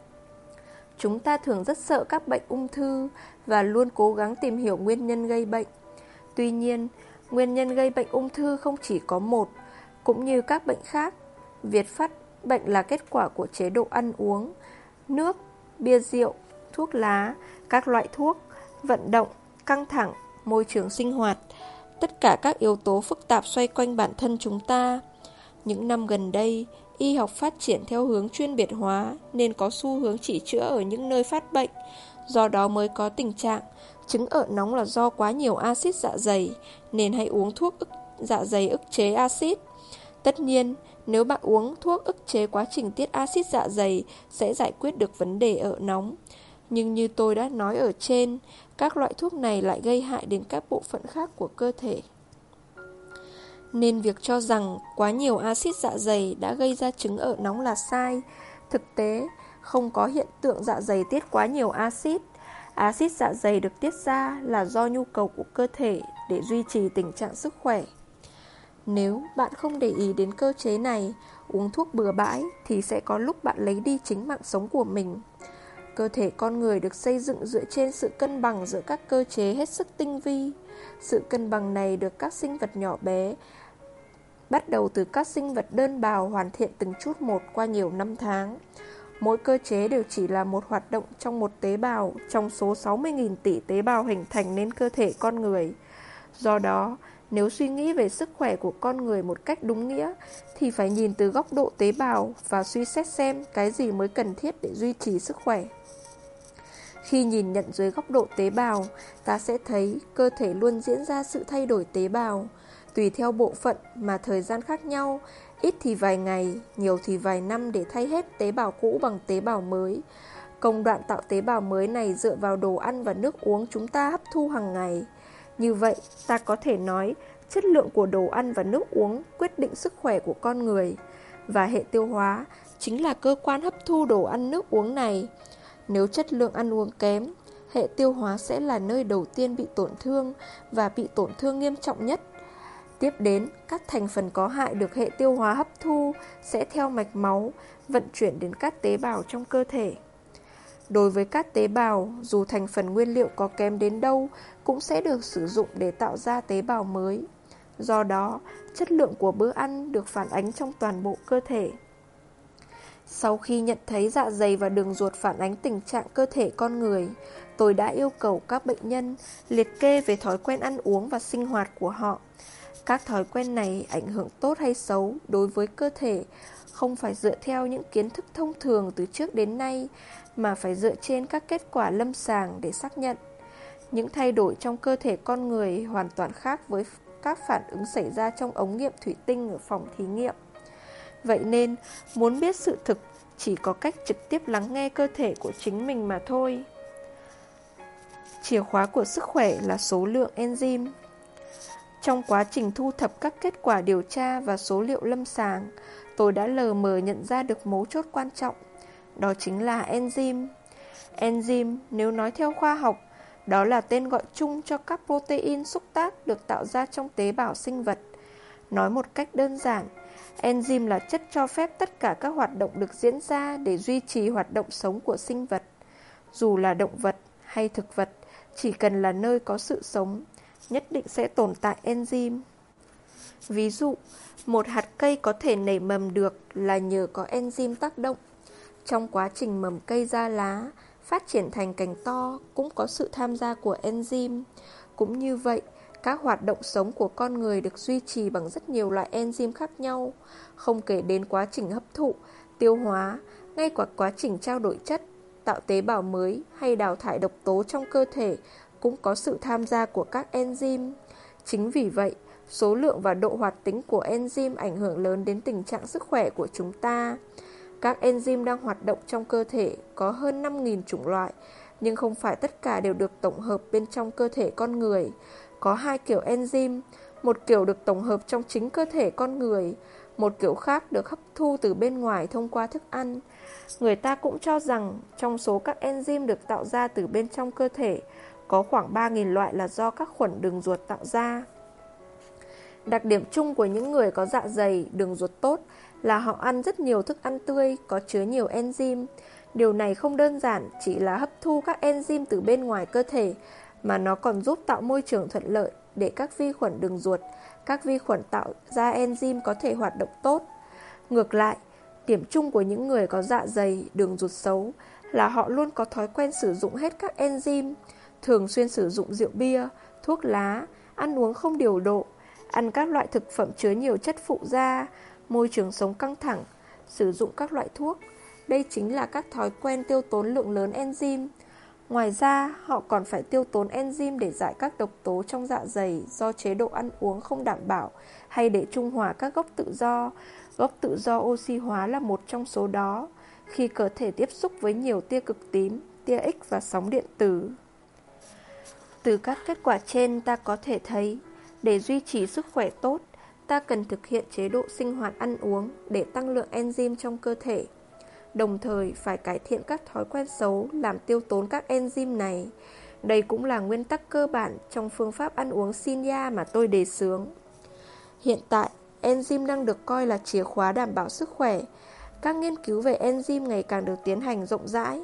Chúng ta thường rất sợ các bệnh ung thư và luôn cố gắng tìm hiểu nguyên nhân gây bệnh. Tuy nhiên, nguyên nhân gây bệnh ung thư không chỉ có một, cũng như các bệnh khác. Việc phát bệnh là kết quả của chế độ ăn uống, nước, bia rượu, thuốc lá, các loại thuốc, vận động, căng thẳng, môi trường sinh hoạt, tất cả các yếu tố phức tạp xoay quanh bản thân chúng ta. Những năm gần đây, y học phát triển theo hướng chuyên biệt hóa nên có xu hướng chỉ chữa ở những nơi phát bệnh, do đó mới có tình trạng chứng ợ nóng là do quá nhiều axit dạ dày, nên hãy uống thuốc ức dạ dày ức chế axit. Tất nhiên, nếu bạn uống thuốc ức chế quá trình tiết axit dạ dày sẽ giải quyết được vấn đề ợ nóng. Nhưng như tôi đã nói ở trên, các loại thuốc này lại gây hại đến các bộ phận khác của cơ thể. Nên việc cho rằng quá nhiều axit dạ dày đã gây ra chứng ợ nóng là sai. Thực tế, không có hiện tượng dạ dày tiết quá nhiều axit. Axit dạ dày được tiết ra là do nhu cầu của cơ thể để duy trì tình trạng sức khỏe. Nếu bạn không để ý đến cơ chế này, uống thuốc bừa bãi thì sẽ có lúc bạn lấy đi chính mạng sống của mình. Cơ thể con người được xây dựng dựa trên sự cân bằng giữa các cơ chế hết sức tinh vi. Sự cân bằng này được các sinh vật nhỏ bé, bắt đầu từ các sinh vật đơn bào hoàn thiện từng chút một qua nhiều năm tháng. Mỗi cơ chế đều chỉ là một hoạt động trong một tế bào trong số sáu mươi nghìn tỷ tế bào hình thành nên cơ thể con người. Do đó, nếu suy nghĩ về sức khỏe của con người một cách đúng nghĩa thì phải nhìn từ góc độ tế bào và suy xét xem cái gì mới cần thiết để duy trì sức khỏe. Khi nhìn nhận dưới góc độ tế bào, ta sẽ thấy cơ thể luôn diễn ra sự thay đổi tế bào. Tùy theo bộ phận mà thời gian khác nhau, ít thì vài ngày, nhiều thì vài năm để thay hết tế bào cũ bằng tế bào mới. Công đoạn tạo tế bào mới này dựa vào đồ ăn và nước uống chúng ta hấp thu hàng ngày. Như vậy, ta có thể nói chất lượng của đồ ăn và nước uống quyết định sức khỏe của con người. Và hệ tiêu hóa chính là cơ quan hấp thu đồ ăn nước uống này. Nếu chất lượng ăn uống kém, hệ tiêu hóa sẽ là nơi đầu tiên bị tổn thương và bị tổn thương nghiêm trọng nhất. Tiếp đến, các thành phần có hại được hệ tiêu hóa hấp thu sẽ theo mạch máu vận chuyển đến các tế bào trong cơ thể. Đối với các tế bào, dù thành phần nguyên liệu có kém đến đâu cũng sẽ được sử dụng để tạo ra tế bào mới. Do đó, chất lượng của bữa ăn được phản ánh trong toàn bộ cơ thể. Sau khi nhận thấy dạ dày và đường ruột phản ánh tình trạng cơ thể con người, tôi đã yêu cầu các bệnh nhân liệt kê về thói quen ăn uống và sinh hoạt của họ. Các thói quen này ảnh hưởng tốt hay xấu đối với cơ thể không phải dựa theo những kiến thức thông thường từ trước đến nay, mà phải dựa trên các kết quả lâm sàng để xác nhận. Những thay đổi trong cơ thể con người hoàn toàn khác với các phản ứng xảy ra trong ống nghiệm thủy tinh ở phòng thí nghiệm. Vậy nên, muốn biết sự thực, chỉ có cách trực tiếp lắng nghe cơ thể của chính mình mà thôi. Chìa khóa của sức khỏe là số lượng enzyme. Trong quá trình thu thập các kết quả điều tra và số liệu lâm sàng, tôi đã lờ mờ nhận ra được mấu chốt quan trọng, đó chính là enzyme. Enzyme, nếu nói theo khoa học, Đó là tên gọi chung cho các protein xúc tác được tạo ra trong tế bào sinh vật. Nói một cách đơn giản, enzyme là chất cho phép tất cả các hoạt động được diễn ra để duy trì hoạt động sống của sinh vật. Dù là động vật hay thực vật, chỉ cần là nơi có sự sống, nhất định sẽ tồn tại enzyme. Ví dụ, một hạt cây có thể nảy mầm được là nhờ có enzyme tác động. Trong quá trình mầm cây ra lá, phát triển thành cành to cũng có sự tham gia của enzyme. Cũng như vậy, các hoạt động sống của con người được duy trì bằng rất nhiều loại enzyme khác nhau, không kể đến quá trình hấp thụ, tiêu hóa, ngay cả quá trình trao đổi chất, tạo tế bào mới hay đào thải độc tố trong cơ thể cũng có sự tham gia của các enzyme. Chính vì vậy, số lượng và độ hoạt tính của enzyme ảnh hưởng lớn đến tình trạng sức khỏe của chúng ta. Các enzyme đang hoạt động trong cơ thể có hơn năm nghìn chủng loại, nhưng không phải tất cả đều được tổng hợp bên trong cơ thể con người. Có hai kiểu enzyme, một kiểu được tổng hợp trong chính cơ thể con người, một kiểu khác được hấp thu từ bên ngoài thông qua thức ăn. Người ta cũng cho rằng trong số các enzyme được tạo ra từ bên trong cơ thể, có khoảng ba nghìn loại là do các khuẩn đường ruột tạo ra. Đặc điểm chung của những người có dạ dày, đường ruột tốt là họ ăn rất nhiều thức ăn tươi có chứa nhiều enzyme. Điều này không đơn giản chỉ là hấp thu các enzyme từ bên ngoài cơ thể, mà nó còn giúp tạo môi trường thuận lợi để các vi khuẩn đường ruột, các vi khuẩn tạo ra enzyme có thể hoạt động tốt. Ngược lại, điểm chung của những người có dạ dày, đường ruột xấu là họ luôn có thói quen sử dụng hết các enzyme, thường xuyên sử dụng rượu bia, thuốc lá, ăn uống không điều độ, ăn các loại thực phẩm chứa nhiều chất phụ gia, môi trường sống căng thẳng, sử dụng các loại thuốc. Đây chính là các thói quen tiêu tốn lượng lớn enzyme. Ngoài ra, họ còn phải tiêu tốn enzyme để giải các độc tố trong dạ dày do chế độ ăn uống không đảm bảo, hay để trung hòa các gốc tự do. Gốc tự do oxy hóa là một trong số đó, khi cơ thể tiếp xúc với nhiều tia cực tím, tia X và sóng điện tử. Từ các kết quả trên ta có thể thấy, để duy trì sức khỏe tốt, ta cần thực hiện chế độ sinh hoạt ăn uống để tăng lượng enzyme trong cơ thể. Đồng thời phải cải thiện các thói quen xấu làm tiêu tốn các enzyme này. Đây cũng là nguyên tắc cơ bản trong phương pháp ăn uống Shinya mà tôi đề xướng. Hiện tại, enzyme đang được coi là chìa khóa đảm bảo sức khỏe. Các nghiên cứu về enzyme ngày càng được tiến hành rộng rãi.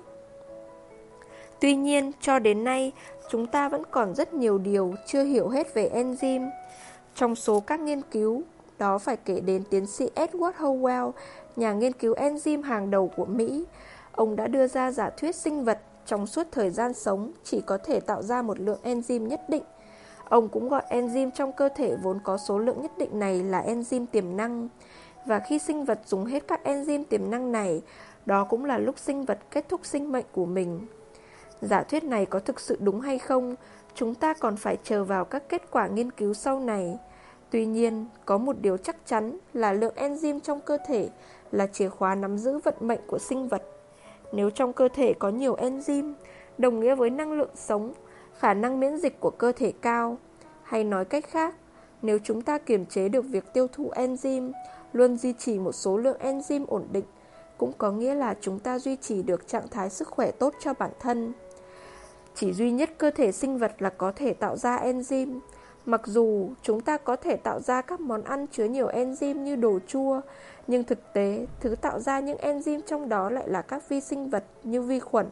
Tuy nhiên, cho đến nay, chúng ta vẫn còn rất nhiều điều chưa hiểu hết về enzyme. Trong số các nghiên cứu, đó phải kể đến tiến sĩ Edward Howell, nhà nghiên cứu enzyme hàng đầu của Mỹ. Ông đã đưa ra giả thuyết sinh vật trong suốt thời gian sống chỉ có thể tạo ra một lượng enzyme nhất định. Ông cũng gọi enzyme trong cơ thể vốn có số lượng nhất định này là enzyme tiềm năng. Và khi sinh vật dùng hết các enzyme tiềm năng này, đó cũng là lúc sinh vật kết thúc sinh mệnh của mình. Giả thuyết này có thực sự đúng hay không, chúng ta còn phải chờ vào các kết quả nghiên cứu sau này. Tuy nhiên, có một điều chắc chắn là lượng enzyme trong cơ thể là chìa khóa nắm giữ vận mệnh của sinh vật. Nếu trong cơ thể có nhiều enzyme, đồng nghĩa với năng lượng sống, khả năng miễn dịch của cơ thể cao. Hay nói cách khác, nếu chúng ta kiềm chế được việc tiêu thụ enzyme, luôn duy trì một số lượng enzyme ổn định, cũng có nghĩa là chúng ta duy trì được trạng thái sức khỏe tốt cho bản thân. Chỉ duy nhất cơ thể sinh vật là có thể tạo ra enzyme. Mặc dù chúng ta có thể tạo ra các món ăn chứa nhiều enzyme như đồ chua, nhưng thực tế, thứ tạo ra những enzyme trong đó lại là các vi sinh vật như vi khuẩn.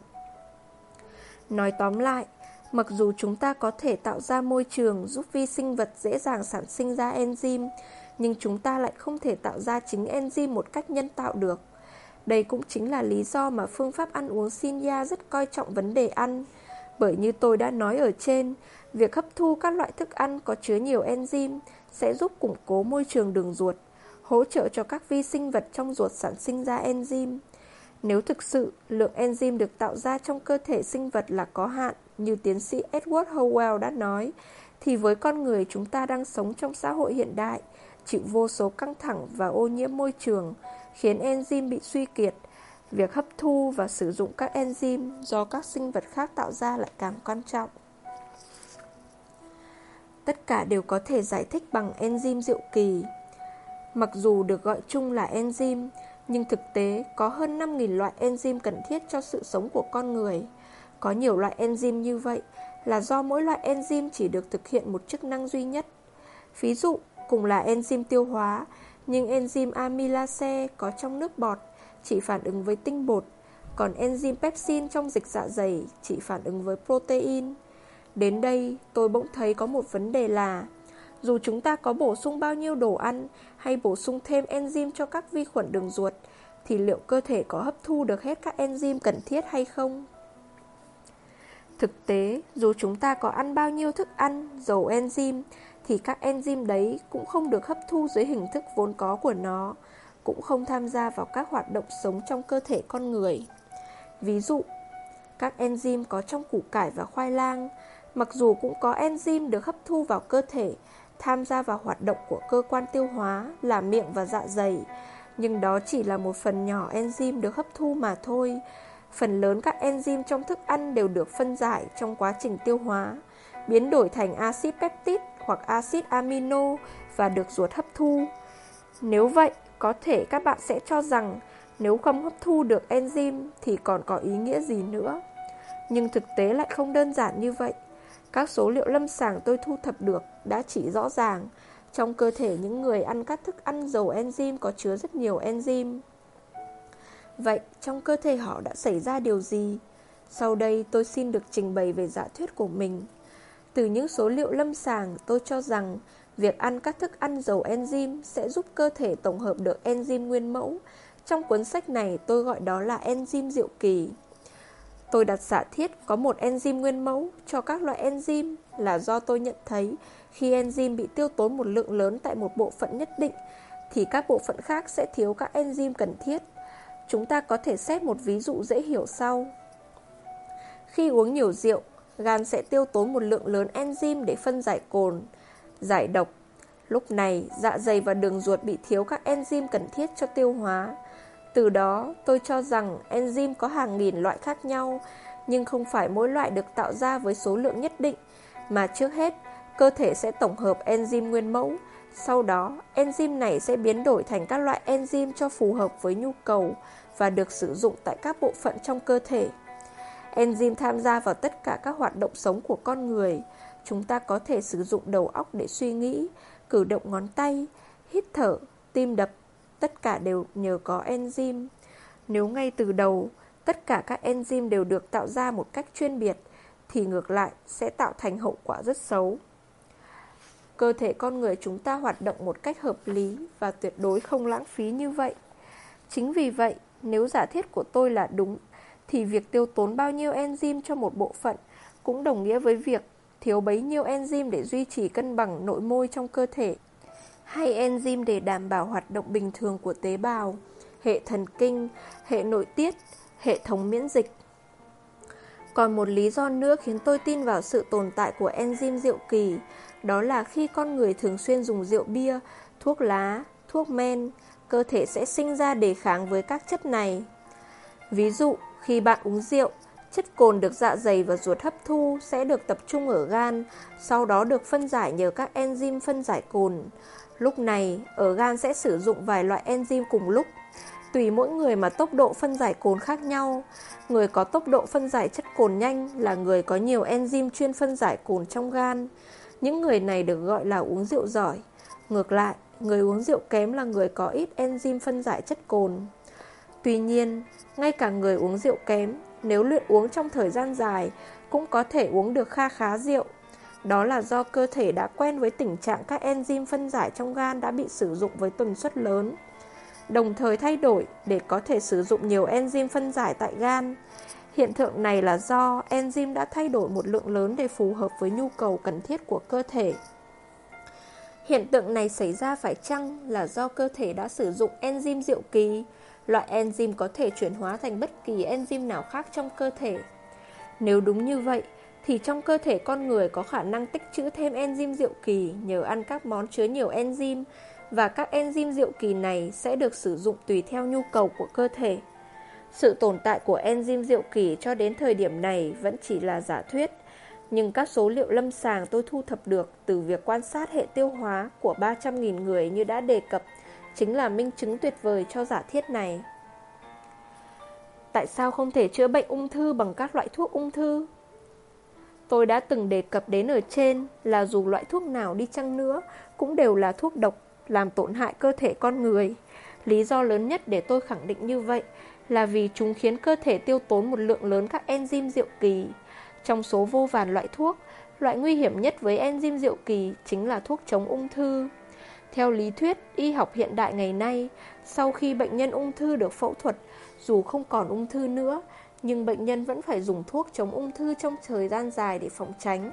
Nói tóm lại, mặc dù chúng ta có thể tạo ra môi trường giúp vi sinh vật dễ dàng sản sinh ra enzyme, nhưng chúng ta lại không thể tạo ra chính enzyme một cách nhân tạo được. Đây cũng chính là lý do mà phương pháp ăn uống Shinya rất coi trọng vấn đề ăn. Bởi như tôi đã nói ở trên, việc hấp thu các loại thức ăn có chứa nhiều enzyme sẽ giúp củng cố môi trường đường ruột, hỗ trợ cho các vi sinh vật trong ruột sản sinh ra enzyme. Nếu thực sự lượng enzyme được tạo ra trong cơ thể sinh vật là có hạn, như tiến sĩ Edward Howell đã nói, thì với con người chúng ta đang sống trong xã hội hiện đại, chịu vô số căng thẳng và ô nhiễm môi trường, khiến enzyme bị suy kiệt. Việc hấp thu và sử dụng các enzyme do các sinh vật khác tạo ra lại càng quan trọng. Tất cả đều có thể giải thích bằng enzyme diệu kỳ. Mặc dù được gọi chung là enzyme, nhưng thực tế có hơn năm nghìn loại enzyme cần thiết cho sự sống của con người. Có nhiều loại enzyme như vậy là do mỗi loại enzyme chỉ được thực hiện một chức năng duy nhất. Ví dụ, cùng là enzyme tiêu hóa, nhưng enzyme amylase có trong nước bọt chỉ phản ứng với tinh bột, còn enzyme pepsin trong dịch dạ dày chỉ phản ứng với protein. Đến đây, tôi bỗng thấy có một vấn đề là, dù chúng ta có bổ sung bao nhiêu đồ ăn hay bổ sung thêm enzyme cho các vi khuẩn đường ruột, thì liệu cơ thể có hấp thu được hết các enzyme cần thiết hay không? Thực tế, dù chúng ta có ăn bao nhiêu thức ăn giàu enzyme, thì các enzyme đấy cũng không được hấp thu dưới hình thức vốn có của nó, cũng không tham gia vào các hoạt động sống trong cơ thể con người. Ví dụ, các enzyme có trong củ cải và khoai lang, mặc dù cũng có enzyme được hấp thu vào cơ thể, tham gia vào hoạt động của cơ quan tiêu hóa là miệng và dạ dày, nhưng đó chỉ là một phần nhỏ enzyme được hấp thu mà thôi. Phần lớn các enzyme trong thức ăn đều được phân giải trong quá trình tiêu hóa, biến đổi thành axit peptic hoặc axit amino và được ruột hấp thu. Nếu vậy, có thể các bạn sẽ cho rằng nếu không hấp thu được enzyme thì còn có ý nghĩa gì nữa. Nhưng thực tế lại không đơn giản như vậy. Các số liệu lâm sàng tôi thu thập được đã chỉ rõ ràng trong cơ thể những người ăn các thức ăn giàu enzyme có chứa rất nhiều enzyme. Vậy trong cơ thể họ đã xảy ra điều gì? Sau đây tôi xin được trình bày về giả thuyết của mình. Từ những số liệu lâm sàng, tôi cho rằng việc ăn các thức ăn giàu enzyme sẽ giúp cơ thể tổng hợp được enzyme nguyên mẫu. Trong cuốn sách này tôi gọi đó là enzyme diệu kỳ. Tôi đặt giả thiết có một enzyme nguyên mẫu cho các loại enzyme là do tôi nhận thấy khi enzyme bị tiêu tốn một lượng lớn tại một bộ phận nhất định thì các bộ phận khác sẽ thiếu các enzyme cần thiết. Chúng ta có thể xét một ví dụ dễ hiểu sau. Khi uống nhiều rượu, gan sẽ tiêu tốn một lượng lớn enzyme để phân giải cồn, giải độc. Lúc này, dạ dày và đường ruột bị thiếu các enzyme cần thiết cho tiêu hóa. Từ đó, tôi cho rằng enzyme có hàng nghìn loại khác nhau, nhưng không phải mỗi loại được tạo ra với số lượng nhất định, mà trước hết, cơ thể sẽ tổng hợp enzyme nguyên mẫu. Sau đó, enzyme này sẽ biến đổi thành các loại enzyme cho phù hợp với nhu cầu và được sử dụng tại các bộ phận trong cơ thể. Enzyme tham gia vào tất cả các hoạt động sống của con người. Chúng ta có thể sử dụng đầu óc để suy nghĩ, cử động ngón tay, hít thở, tim đập. Tất cả đều nhờ có enzyme. Nếu ngay từ đầu, tất cả các enzyme đều được tạo ra một cách chuyên biệt, thì ngược lại sẽ tạo thành hậu quả rất xấu. Cơ thể con người chúng ta hoạt động một cách hợp lý và tuyệt đối không lãng phí như vậy. Chính vì vậy, nếu giả thiết của tôi là đúng, thì việc tiêu tốn bao nhiêu enzyme cho một bộ phận cũng đồng nghĩa với việc thiếu bấy nhiêu enzyme để duy trì cân bằng nội môi trong cơ thể, hay enzyme để đảm bảo hoạt động bình thường của tế bào, hệ thần kinh, hệ nội tiết, hệ thống miễn dịch. Còn một lý do nữa khiến tôi tin vào sự tồn tại của enzyme diệu kỳ, đó là khi con người thường xuyên dùng rượu bia, thuốc lá, thuốc men, cơ thể sẽ sinh ra đề kháng với các chất này. Ví dụ, khi bạn uống rượu, chất cồn được dạ dày và ruột hấp thu sẽ được tập trung ở gan, sau đó được phân giải nhờ các enzyme phân giải cồn. Lúc này, ở gan sẽ sử dụng vài loại enzyme cùng lúc. Tùy mỗi người mà tốc độ phân giải cồn khác nhau. Người có tốc độ phân giải chất cồn nhanh là người có nhiều enzyme chuyên phân giải cồn trong gan. Những người này được gọi là uống rượu giỏi. Ngược lại, người uống rượu kém là người có ít enzyme phân giải chất cồn. Tuy nhiên, ngay cả người uống rượu kém, nếu luyện uống trong thời gian dài, cũng có thể uống được kha khá rượu. Đó là do cơ thể đã quen với tình trạng các enzyme phân giải trong gan đã bị sử dụng với tần suất lớn, đồng thời thay đổi để có thể sử dụng nhiều enzyme phân giải tại gan. Hiện tượng này là do enzyme đã thay đổi một lượng lớn để phù hợp với nhu cầu cần thiết của cơ thể. Hiện tượng này xảy ra phải chăng là do cơ thể đã sử dụng enzyme diệu kỳ, loại enzyme có thể chuyển hóa thành bất kỳ enzyme nào khác trong cơ thể? Nếu đúng như vậy, thì trong cơ thể con người có khả năng tích trữ thêm enzyme diệu kỳ nhờ ăn các món chứa nhiều enzyme, và các enzyme diệu kỳ này sẽ được sử dụng tùy theo nhu cầu của cơ thể. Sự tồn tại của enzyme diệu kỳ cho đến thời điểm này vẫn chỉ là giả thuyết, nhưng các số liệu lâm sàng tôi thu thập được từ việc quan sát hệ tiêu hóa của ba trăm nghìn người như đã đề cập chính là minh chứng tuyệt vời cho giả thiết này. Tại sao không thể chữa bệnh ung thư bằng các loại thuốc ung thư? Tôi đã từng đề cập đến ở trên là dù loại thuốc nào đi chăng nữa cũng đều là thuốc độc làm tổn hại cơ thể con người. Lý do lớn nhất để tôi khẳng định như vậy là vì chúng khiến cơ thể tiêu tốn một lượng lớn các enzyme diệu kỳ. Trong số vô vàn loại thuốc, loại nguy hiểm nhất với enzyme diệu kỳ chính là thuốc chống ung thư. Theo lý thuyết y học hiện đại ngày nay, sau khi bệnh nhân ung thư được phẫu thuật, dù không còn ung thư nữa, nhưng bệnh nhân vẫn phải dùng thuốc chống ung thư trong thời gian dài để phòng tránh.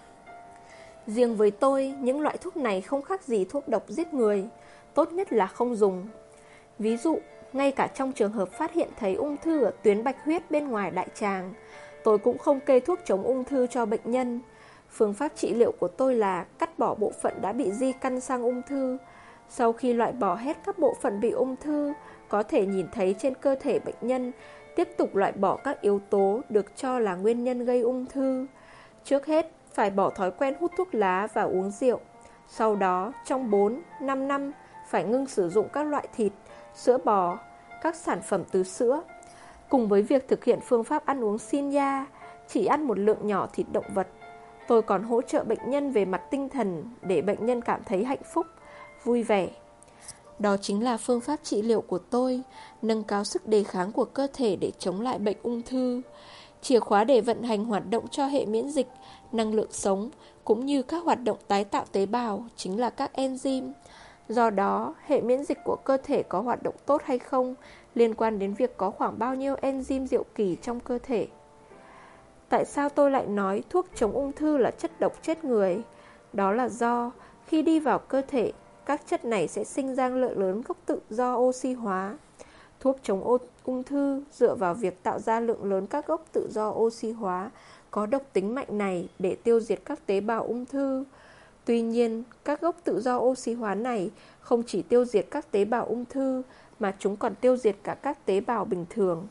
Riêng với tôi, những loại thuốc này không khác gì thuốc độc giết người, tốt nhất là không dùng. Ví dụ, ngay cả trong trường hợp phát hiện thấy ung thư ở tuyến bạch huyết bên ngoài đại tràng, tôi cũng không kê thuốc chống ung thư cho bệnh nhân. Phương pháp trị liệu của tôi là cắt bỏ bộ phận đã bị di căn sang ung thư. Sau khi loại bỏ hết các bộ phận bị ung thư có thể nhìn thấy trên cơ thể bệnh nhân, tiếp tục loại bỏ các yếu tố được cho là nguyên nhân gây ung thư. Trước hết, phải bỏ thói quen hút thuốc lá và uống rượu. Sau đó, trong bốn đến năm năm, phải ngưng sử dụng các loại thịt, sữa bò, các sản phẩm từ sữa. Cùng với việc thực hiện phương pháp ăn uống Shinya, chỉ ăn một lượng nhỏ thịt động vật, tôi còn hỗ trợ bệnh nhân về mặt tinh thần để bệnh nhân cảm thấy hạnh phúc, vui vẻ. Đó chính là phương pháp trị liệu của tôi, nâng cao sức đề kháng của cơ thể để chống lại bệnh ung thư. Chìa khóa để vận hành hoạt động cho hệ miễn dịch, năng lượng sống, cũng như các hoạt động tái tạo tế bào chính là các enzyme. Do đó, hệ miễn dịch của cơ thể có hoạt động tốt hay không liên quan đến việc có khoảng bao nhiêu enzyme diệu kỳ trong cơ thể. Tại sao tôi lại nói thuốc chống ung thư là chất độc chết người? Đó là do khi đi vào cơ thể, các chất này sẽ sinh ra lượng lớn gốc tự do oxy hóa. Thuốc chống ung thư dựa vào việc tạo ra lượng lớn các gốc tự do oxy hóa có độc tính mạnh này để tiêu diệt các tế bào ung thư. Tuy nhiên, các gốc tự do oxy hóa này không chỉ tiêu diệt các tế bào ung thư mà chúng còn tiêu diệt cả các tế bào bình thường.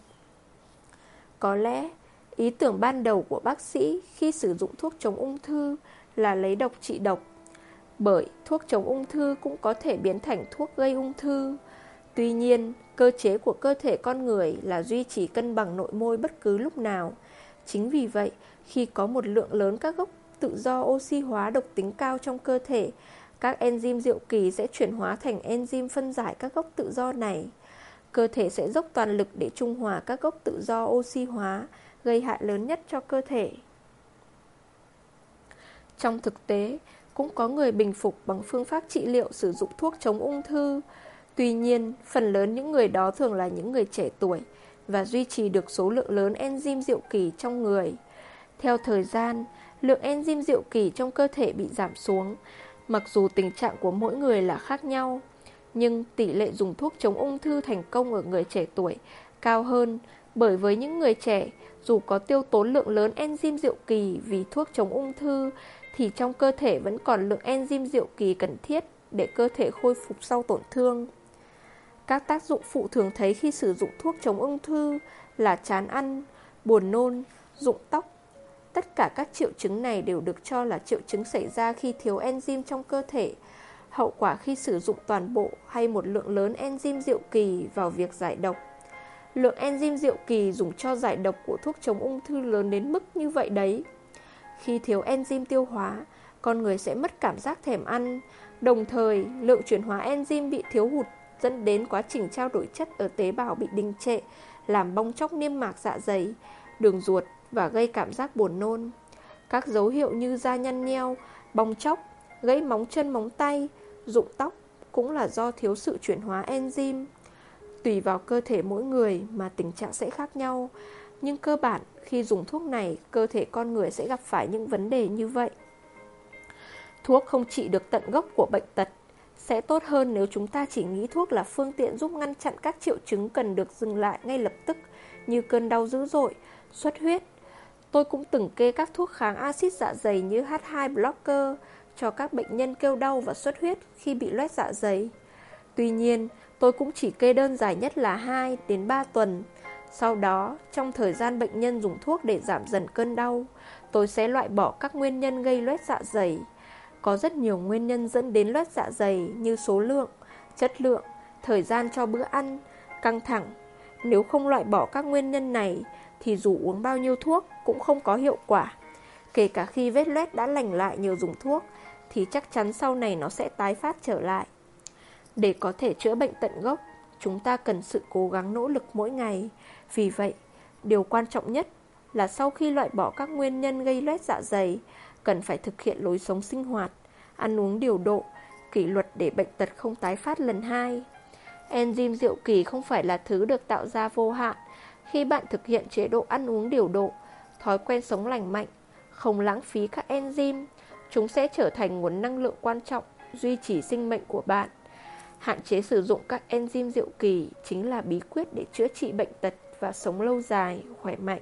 Có lẽ, ý tưởng ban đầu của bác sĩ khi sử dụng thuốc chống ung thư là lấy độc trị độc, bởi thuốc chống ung thư cũng có thể biến thành thuốc gây ung thư. Tuy nhiên, cơ chế của cơ thể con người là duy trì cân bằng nội môi bất cứ lúc nào. Chính vì vậy, khi có một lượng lớn các gốc tự do oxy hóa độc tính cao trong cơ thể, các enzyme diệu kỳ sẽ chuyển hóa thành enzyme phân giải các gốc tự do này. Cơ thể sẽ dốc toàn lực để trung hòa các gốc tự do oxy hóa, gây hại lớn nhất cho cơ thể. Trong thực tế, cũng có người bình phục bằng phương pháp trị liệu sử dụng thuốc chống ung thư. Tuy nhiên, phần lớn những người đó thường là những người trẻ tuổi và duy trì được số lượng lớn enzyme diệu kỳ trong người. Theo thời gian, lượng enzyme diệu kỳ trong cơ thể bị giảm xuống. Mặc dù tình trạng của mỗi người là khác nhau, nhưng tỷ lệ dùng thuốc chống ung thư thành công ở người trẻ tuổi cao hơn, bởi với những người trẻ, dù có tiêu tốn lượng lớn enzyme diệu kỳ vì thuốc chống ung thư, thì trong cơ thể vẫn còn lượng enzyme diệu kỳ cần thiết để cơ thể khôi phục sau tổn thương. Các tác dụng phụ thường thấy khi sử dụng thuốc chống ung thư là chán ăn, buồn nôn, rụng tóc. Tất cả các triệu chứng này đều được cho là triệu chứng xảy ra khi thiếu enzyme trong cơ thể. Hậu quả khi sử dụng toàn bộ hay một lượng lớn enzyme diệu kỳ vào việc giải độc. Lượng enzyme diệu kỳ dùng cho giải độc của thuốc chống ung thư lớn đến mức như vậy đấy. Khi thiếu enzyme tiêu hóa, con người sẽ mất cảm giác thèm ăn. Đồng thời, lượng chuyển hóa enzyme bị thiếu hụt dẫn đến quá trình trao đổi chất ở tế bào bị đình trệ, làm bong tróc niêm mạc dạ dày, đường ruột và gây cảm giác buồn nôn. Các dấu hiệu như da nhăn nheo, bong tróc, gãy móng chân móng tay, rụng tóc cũng là do thiếu sự chuyển hóa enzyme. Tùy vào cơ thể mỗi người mà tình trạng sẽ khác nhau, nhưng cơ bản khi dùng thuốc này, cơ thể con người sẽ gặp phải những vấn đề như vậy. Thuốc không trị được tận gốc của bệnh tật. Sẽ tốt hơn nếu chúng ta chỉ nghĩ thuốc là phương tiện giúp ngăn chặn các triệu chứng cần được dừng lại ngay lập tức, như cơn đau dữ dội, xuất huyết. Tôi cũng từng kê các thuốc kháng axit dạ dày như H hai blocker cho các bệnh nhân kêu đau và xuất huyết khi bị loét dạ dày. Tuy nhiên, tôi cũng chỉ kê đơn dài nhất là hai đến ba tuần. Sau đó, trong thời gian bệnh nhân dùng thuốc để giảm dần cơn đau, tôi sẽ loại bỏ các nguyên nhân gây loét dạ dày. Có rất nhiều nguyên nhân dẫn đến loét dạ dày như số lượng, chất lượng, thời gian cho bữa ăn, căng thẳng. Nếu không loại bỏ các nguyên nhân này, thì dù uống bao nhiêu thuốc cũng không có hiệu quả. Kể cả khi vết loét đã lành lại nhờ dùng thuốc, thì chắc chắn sau này nó sẽ tái phát trở lại. Để có thể chữa bệnh tận gốc, chúng ta cần sự cố gắng nỗ lực mỗi ngày. Vì vậy, điều quan trọng nhất là sau khi loại bỏ các nguyên nhân gây loét dạ dày, cần phải thực hiện lối sống sinh hoạt, ăn uống điều độ, kỷ luật để bệnh tật không tái phát lần hai. Enzyme diệu kỳ không phải là thứ được tạo ra vô hạn. Khi bạn thực hiện chế độ ăn uống điều độ, thói quen sống lành mạnh, không lãng phí các enzyme, chúng sẽ trở thành nguồn năng lượng quan trọng duy trì sinh mệnh của bạn. Hạn chế sử dụng các enzyme diệu kỳ chính là bí quyết để chữa trị bệnh tật và sống lâu dài, khỏe mạnh.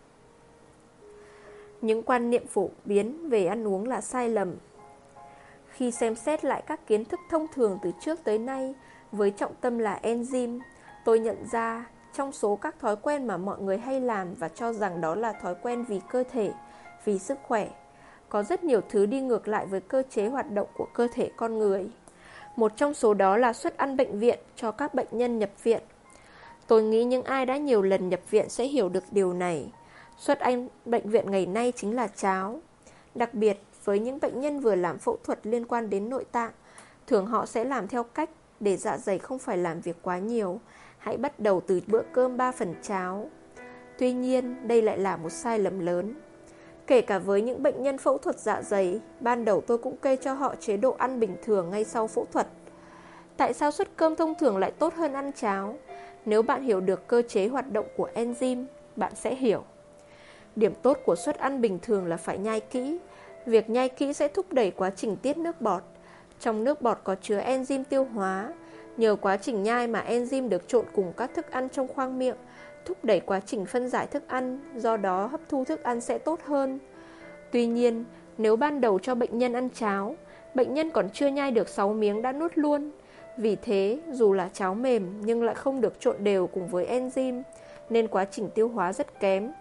Những quan niệm phổ biến về ăn uống là sai lầm. Khi xem xét lại các kiến thức thông thường từ trước tới nay với trọng tâm là enzyme, tôi nhận ra trong số các thói quen mà mọi người hay làm và cho rằng đó là thói quen vì cơ thể, vì sức khỏe, có rất nhiều thứ đi ngược lại với cơ chế hoạt động của cơ thể con người. Một trong số đó là suất ăn bệnh viện cho các bệnh nhân nhập viện. Tôi nghĩ những ai đã nhiều lần nhập viện sẽ hiểu được điều này. Suất ăn bệnh viện ngày nay chính là cháo. Đặc biệt với những bệnh nhân vừa làm phẫu thuật liên quan đến nội tạng, thường họ sẽ làm theo cách để dạ dày không phải làm việc quá nhiều. Hãy bắt đầu từ bữa cơm ba phần cháo. Tuy nhiên, đây lại là một sai lầm lớn. Kể cả với những bệnh nhân phẫu thuật dạ dày, ban đầu tôi cũng kê cho họ chế độ ăn bình thường ngay sau phẫu thuật. Tại sao suất cơm thông thường lại tốt hơn ăn cháo? Nếu bạn hiểu được cơ chế hoạt động của enzyme, bạn sẽ hiểu. Điểm tốt của suất ăn bình thường là phải nhai kỹ. Việc nhai kỹ sẽ thúc đẩy quá trình tiết nước bọt. Trong nước bọt có chứa enzyme tiêu hóa. Nhờ quá trình nhai mà enzyme được trộn cùng các thức ăn trong khoang miệng, thúc đẩy quá trình phân giải thức ăn, do đó hấp thu thức ăn sẽ tốt hơn. Tuy nhiên, nếu ban đầu cho bệnh nhân ăn cháo, bệnh nhân còn chưa nhai được sáu miếng đã nuốt luôn. Vì thế, dù là cháo mềm nhưng lại không được trộn đều cùng với enzyme, nên quá trình tiêu hóa rất kém.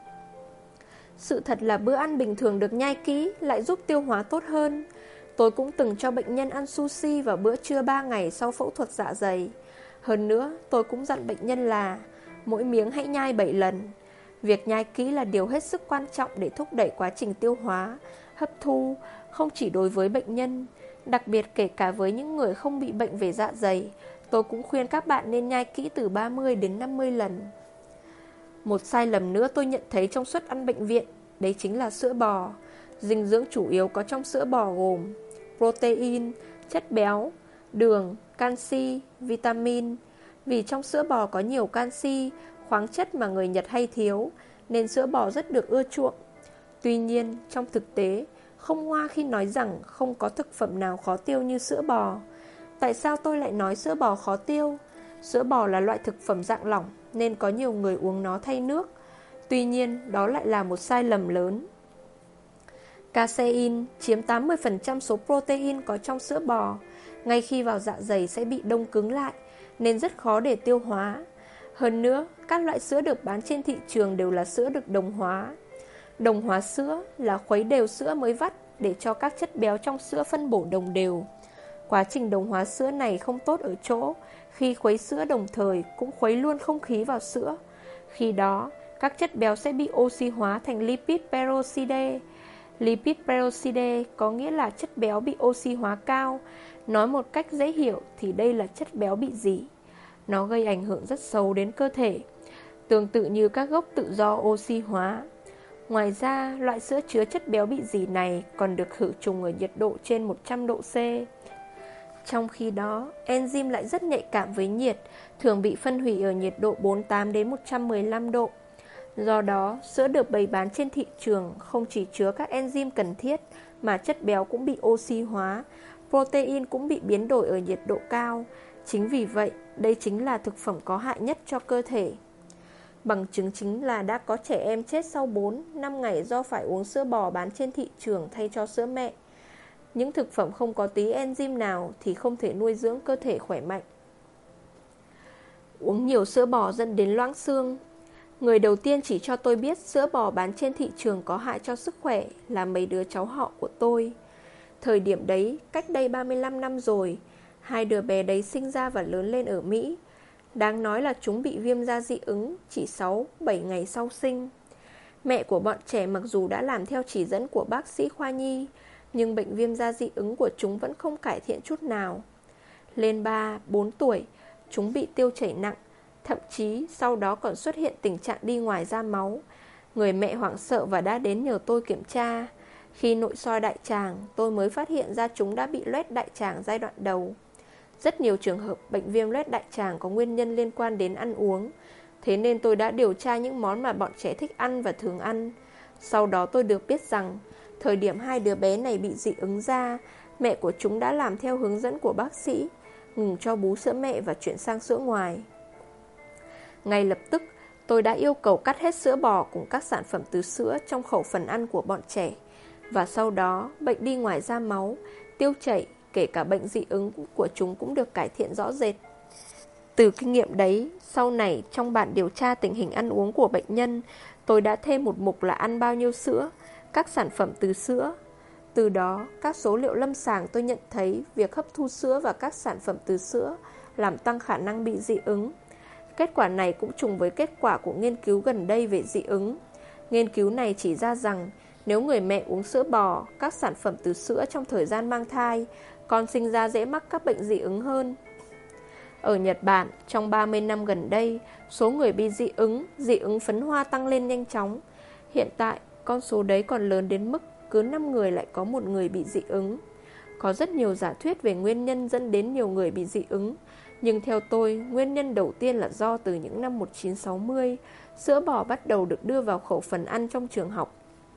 Sự thật là bữa ăn bình thường được nhai kỹ lại giúp tiêu hóa tốt hơn. Tôi cũng từng cho bệnh nhân ăn sushi vào bữa trưa ba ngày sau phẫu thuật dạ dày. Hơn nữa, tôi cũng dặn bệnh nhân là mỗi miếng hãy nhai bảy lần. Việc nhai kỹ là điều hết sức quan trọng để thúc đẩy quá trình tiêu hóa, hấp thu, không chỉ đối với bệnh nhân, đặc biệt kể cả với những người không bị bệnh về dạ dày. Tôi cũng khuyên các bạn nên nhai kỹ từ ba mươi đến năm mươi lần. Một sai lầm nữa tôi nhận thấy trong suất ăn bệnh viện, đấy chính là sữa bò. Dinh dưỡng chủ yếu có trong sữa bò gồm protein, chất béo, đường, canxi, vitamin. Vì trong sữa bò có nhiều canxi, khoáng chất mà người Nhật hay thiếu, nên sữa bò rất được ưa chuộng. Tuy nhiên, trong thực tế, không ngoa khi nói rằng không có thực phẩm nào khó tiêu như sữa bò. Tại sao tôi lại nói sữa bò khó tiêu? Sữa bò là loại thực phẩm dạng lỏng, nên có nhiều người uống nó thay nước. Tuy nhiên, đó lại là một sai lầm lớn. Casein chiếm tám mươi phần trăm số protein có trong sữa bò. Ngay khi vào dạ dày sẽ bị đông cứng lại, nên rất khó để tiêu hóa. Hơn nữa, các loại sữa được bán trên thị trường đều là sữa được đồng hóa. Đồng hóa sữa là khuấy đều sữa mới vắt để cho các chất béo trong sữa phân bổ đồng đều. Quá trình đồng hóa sữa này không tốt ở chỗ, khi khuấy sữa đồng thời cũng khuấy luôn không khí vào sữa. Khi đó, các chất béo sẽ bị oxy hóa thành lipid peroxide. Lipid peroxide có nghĩa là chất béo bị oxy hóa cao. Nói một cách dễ hiểu thì đây là chất béo bị rỉ. Nó gây ảnh hưởng rất xấu đến cơ thể, tương tự như các gốc tự do oxy hóa. Ngoài ra, loại sữa chứa chất béo bị rỉ này còn được khử trùng ở nhiệt độ trên một trăm độ C. Trong khi đó, enzyme lại rất nhạy cảm với nhiệt, thường bị phân hủy ở nhiệt độ bốn mươi tám đến một trăm mười lăm độ. Do đó, sữa được bày bán trên thị trường không chỉ chứa các enzyme cần thiết, mà chất béo cũng bị oxy hóa, protein cũng bị biến đổi ở nhiệt độ cao. Chính vì vậy, đây chính là thực phẩm có hại nhất cho cơ thể. Bằng chứng chính là đã có trẻ em chết sau bốn đến năm ngày do phải uống sữa bò bán trên thị trường thay cho sữa mẹ. Những thực phẩm không có tí enzyme nào thì không thể nuôi dưỡng cơ thể khỏe mạnh. Uống nhiều sữa bò dẫn đến loãng xương. Người đầu tiên chỉ cho tôi biết sữa bò bán trên thị trường có hại cho sức khỏe là mấy đứa cháu họ của tôi. Thời điểm đấy, cách đây ba mươi lăm năm rồi, hai đứa bé đấy sinh ra và lớn lên ở Mỹ. Đáng nói là chúng bị viêm da dị ứng chỉ sáu đến bảy ngày sau sinh. Mẹ của bọn trẻ mặc dù đã làm theo chỉ dẫn của bác sĩ khoa nhi, nhưng bệnh viêm da dị ứng của chúng vẫn không cải thiện chút nào. Lên ba, bốn tuổi, chúng bị tiêu chảy nặng, thậm chí sau đó còn xuất hiện tình trạng đi ngoài ra máu. Người mẹ hoảng sợ và đã đến nhờ tôi kiểm tra. Khi nội soi đại tràng, tôi mới phát hiện ra chúng đã bị loét đại tràng giai đoạn đầu. Rất nhiều trường hợp bệnh viêm loét đại tràng có nguyên nhân liên quan đến ăn uống. Thế nên tôi đã điều tra những món mà bọn trẻ thích ăn và thường ăn. Sau đó tôi được biết rằng, thời điểm hai đứa bé này bị dị ứng da, mẹ của chúng đã làm theo hướng dẫn của bác sĩ, ngừng cho bú sữa mẹ và chuyển sang sữa ngoài. Ngay lập tức, tôi đã yêu cầu cắt hết sữa bò cùng các sản phẩm từ sữa trong khẩu phần ăn của bọn trẻ. Và sau đó, bệnh đi ngoài da máu, tiêu chảy, kể cả bệnh dị ứng của chúng cũng được cải thiện rõ rệt. Từ kinh nghiệm đấy, sau này trong bản điều tra tình hình ăn uống của bệnh nhân, tôi đã thêm một mục là ăn bao nhiêu sữa, các sản phẩm từ sữa. Từ đó, các số liệu lâm sàng tôi nhận thấy việc hấp thu sữa và các sản phẩm từ sữa làm tăng khả năng bị dị ứng. Kết quả này cũng trùng với kết quả của nghiên cứu gần đây về dị ứng. Nghiên cứu này chỉ ra rằng nếu người mẹ uống sữa bò, các sản phẩm từ sữa trong thời gian mang thai, con sinh ra dễ mắc các bệnh dị ứng hơn. Ở Nhật Bản, trong ba mươi năm gần đây, số người bị dị ứng, dị ứng phấn hoa tăng lên nhanh chóng. Hiện tại, con số đấy còn lớn đến mức cứ năm người lại có một người bị dị ứng. Có rất nhiều giả thuyết về nguyên nhân dẫn đến nhiều người bị dị ứng, nhưng theo tôi, nguyên nhân đầu tiên là do từ những năm một nghìn chín trăm sáu mươi, sữa bò bắt đầu được đưa vào khẩu phần ăn trong trường học.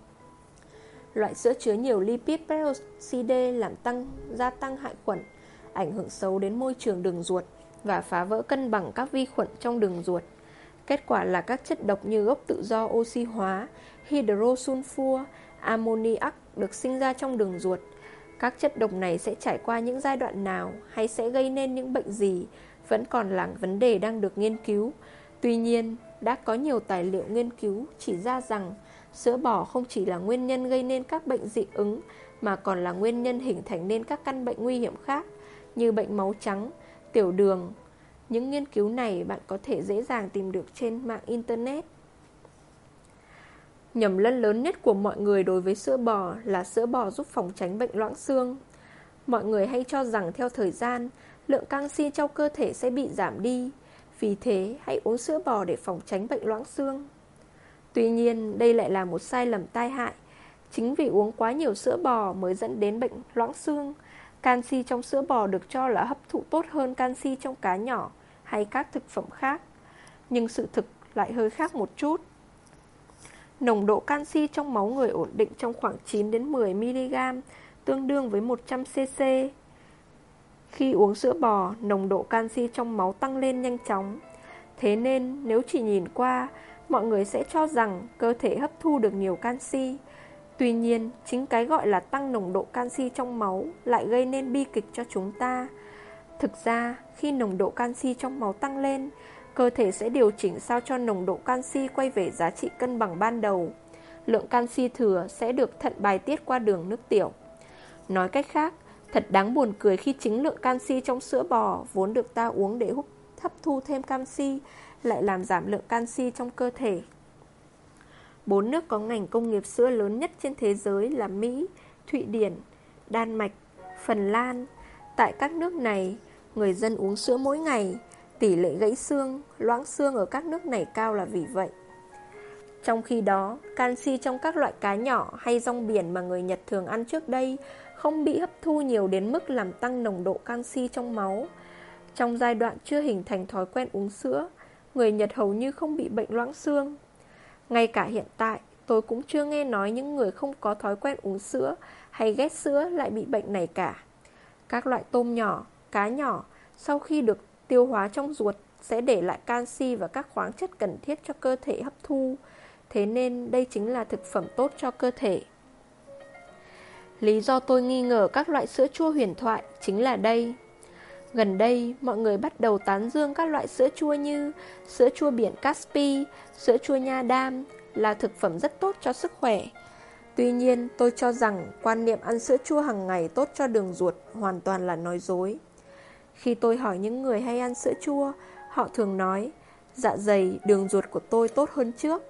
Loại sữa chứa nhiều lipid peroxide làm tăng gia tăng hại khuẩn, ảnh hưởng xấu đến môi trường đường ruột và phá vỡ cân bằng các vi khuẩn trong đường ruột. Kết quả là các chất độc như gốc tự do oxy hóa, hydrosulfur, ammoniac được sinh ra trong đường ruột. Các chất độc này sẽ trải qua những giai đoạn nào hay sẽ gây nên những bệnh gì vẫn còn là vấn đề đang được nghiên cứu. Tuy nhiên, đã có nhiều tài liệu nghiên cứu chỉ ra rằng sữa bò không chỉ là nguyên nhân gây nên các bệnh dị ứng mà còn là nguyên nhân hình thành nên các căn bệnh nguy hiểm khác như bệnh máu trắng, tiểu đường. Những nghiên cứu này bạn có thể dễ dàng tìm được trên mạng Internet. Nhầm lẫn lớn nhất của mọi người đối với sữa bò là sữa bò giúp phòng tránh bệnh loãng xương. Mọi người hay cho rằng theo thời gian, lượng canxi trong cơ thể sẽ bị giảm đi. Vì thế, hãy uống sữa bò để phòng tránh bệnh loãng xương. Tuy nhiên, đây lại là một sai lầm tai hại. Chính vì uống quá nhiều sữa bò mới dẫn đến bệnh loãng xương. Canxi trong sữa bò được cho là hấp thụ tốt hơn canxi trong cá nhỏ hay các thực phẩm khác. Nhưng sự thực lại hơi khác một chút. Nồng độ canxi trong máu người ổn định trong khoảng chín đến mười mi-li-gam, tương đương với một trăm xê-xê. Khi uống sữa bò, nồng độ canxi trong máu tăng lên nhanh chóng. Thế nên, nếu chỉ nhìn qua, mọi người sẽ cho rằng cơ thể hấp thu được nhiều canxi. Tuy nhiên, chính cái gọi là tăng nồng độ canxi trong máu lại gây nên bi kịch cho chúng ta. Thực ra, khi nồng độ canxi trong máu tăng lên, cơ thể sẽ điều chỉnh sao cho nồng độ canxi quay về giá trị cân bằng ban đầu. Lượng canxi thừa sẽ được thận bài tiết qua đường nước tiểu. Nói cách khác, thật đáng buồn cười khi chính lượng canxi trong sữa bò vốn được ta uống để hút hấp thu thêm canxi lại làm giảm lượng canxi trong cơ thể. Bốn nước có ngành công nghiệp sữa lớn nhất trên thế giới là Mỹ, Thụy Điển, Đan Mạch, Phần Lan. Tại các nước này, người dân uống sữa mỗi ngày. Tỷ lệ gãy xương, loãng xương ở các nước này cao là vì vậy. Trong khi đó, canxi trong các loại cá nhỏ hay rong biển mà người Nhật thường ăn trước đây không bị hấp thu nhiều đến mức làm tăng nồng độ canxi trong máu. Trong giai đoạn chưa hình thành thói quen uống sữa, người Nhật hầu như không bị bệnh loãng xương. Ngay cả hiện tại, tôi cũng chưa nghe nói những người không có thói quen uống sữa hay ghét sữa lại bị bệnh này cả. Các loại tôm nhỏ, cá nhỏ, sau khi được tiêu hóa trong ruột sẽ để lại canxi và các khoáng chất cần thiết cho cơ thể hấp thu. Thế nên đây chính là thực phẩm tốt cho cơ thể. Lý do tôi nghi ngờ các loại sữa chua huyền thoại chính là đây. Gần đây, mọi người bắt đầu tán dương các loại sữa chua như sữa chua biển Caspi, sữa chua nha đam là thực phẩm rất tốt cho sức khỏe. Tuy nhiên, tôi cho rằng quan niệm ăn sữa chua hàng ngày tốt cho đường ruột hoàn toàn là nói dối. Khi tôi hỏi những người hay ăn sữa chua, họ thường nói, dạ dày, đường ruột của tôi tốt hơn trước.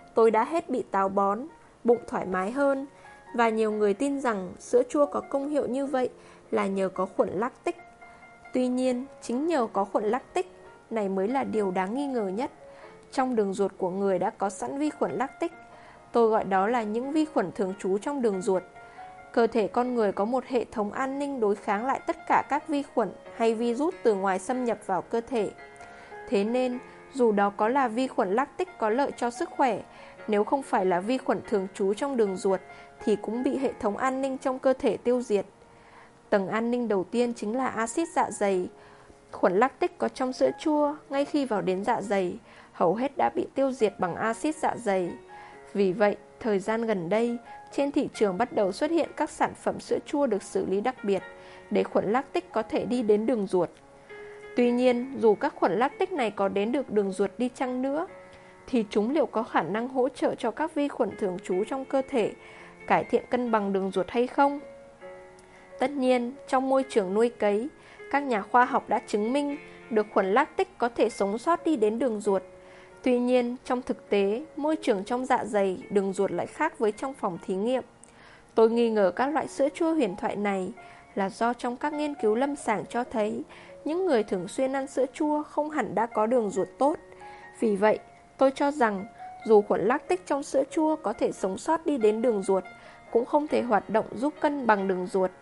tôi đã hết bị táo bón, bụng thoải mái hơn. Và nhiều người tin rằng sữa chua có công hiệu như vậy là nhờ có khuẩn lactic. Tuy nhiên, chính nhờ có khuẩn lactic này mới là điều đáng nghi ngờ nhất. Trong đường ruột của người đã có sẵn vi khuẩn lactic. Tôi gọi đó là những vi khuẩn thường trú trong đường ruột. Cơ thể con người có một hệ thống an ninh đối kháng lại tất cả các vi khuẩn hay virus từ ngoài xâm nhập vào cơ thể. Thế nên, dù đó có là vi khuẩn lactic có lợi cho sức khỏe, nếu không phải là vi khuẩn thường trú trong đường ruột thì cũng bị hệ thống an ninh trong cơ thể tiêu diệt. Tầng an ninh đầu tiên chính là axit dạ dày. Khuẩn lactic có trong sữa chua, ngay khi vào đến dạ dày, hầu hết đã bị tiêu diệt bằng axit dạ dày. Vì vậy, thời gian gần đây, trên thị trường bắt đầu xuất hiện các sản phẩm sữa chua được xử lý đặc biệt để khuẩn lactic có thể đi đến đường ruột. Tuy nhiên, dù các khuẩn lactic này có đến được đường ruột đi chăng nữa, thì chúng liệu có khả năng hỗ trợ cho các vi khuẩn thường trú trong cơ thể cải thiện cân bằng đường ruột hay không? Tất nhiên, trong môi trường nuôi cấy, các nhà khoa học đã chứng minh được khuẩn lactic có thể sống sót đi đến đường ruột. Tuy nhiên, trong thực tế, môi trường trong dạ dày, đường ruột lại khác với trong phòng thí nghiệm. Tôi nghi ngờ các loại sữa chua huyền thoại này là do trong các nghiên cứu lâm sàng cho thấy những người thường xuyên ăn sữa chua không hẳn đã có đường ruột tốt. Vì vậy, tôi cho rằng dù khuẩn lactic trong sữa chua có thể sống sót đi đến đường ruột, cũng không thể hoạt động giúp cân bằng đường ruột.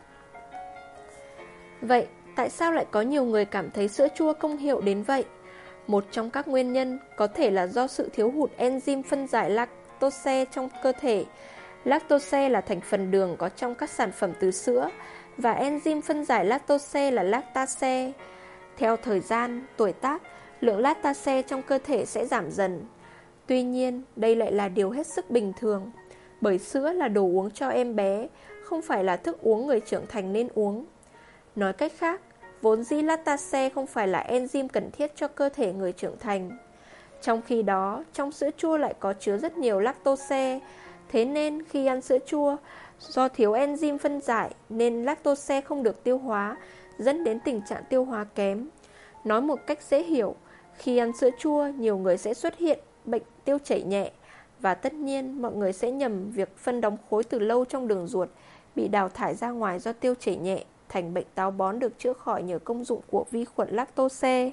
Vậy, tại sao lại có nhiều người cảm thấy sữa chua công hiệu đến vậy? Một trong các nguyên nhân có thể là do sự thiếu hụt enzyme phân giải lactose trong cơ thể. Lactose là thành phần đường có trong các sản phẩm từ sữa, và enzyme phân giải lactose là lactase. Theo thời gian, tuổi tác, lượng lactase trong cơ thể sẽ giảm dần. Tuy nhiên, đây lại là điều hết sức bình thường, bởi sữa là đồ uống cho em bé, không phải là thức uống người trưởng thành nên uống. Nói cách khác, vốn dĩ lactase không phải là enzyme cần thiết cho cơ thể người trưởng thành. Trong khi đó, trong sữa chua lại có chứa rất nhiều lactose. Thế nên khi ăn sữa chua, do thiếu enzyme phân giải nên lactose không được tiêu hóa, dẫn đến tình trạng tiêu hóa kém. Nói một cách dễ hiểu, khi ăn sữa chua, nhiều người sẽ xuất hiện bệnh tiêu chảy nhẹ. Và tất nhiên, mọi người sẽ nhầm việc phân đóng khối từ lâu trong đường ruột bị đào thải ra ngoài do tiêu chảy nhẹ thành bệnh táo bón được chữa khỏi nhờ công dụng của vi khuẩn lactose.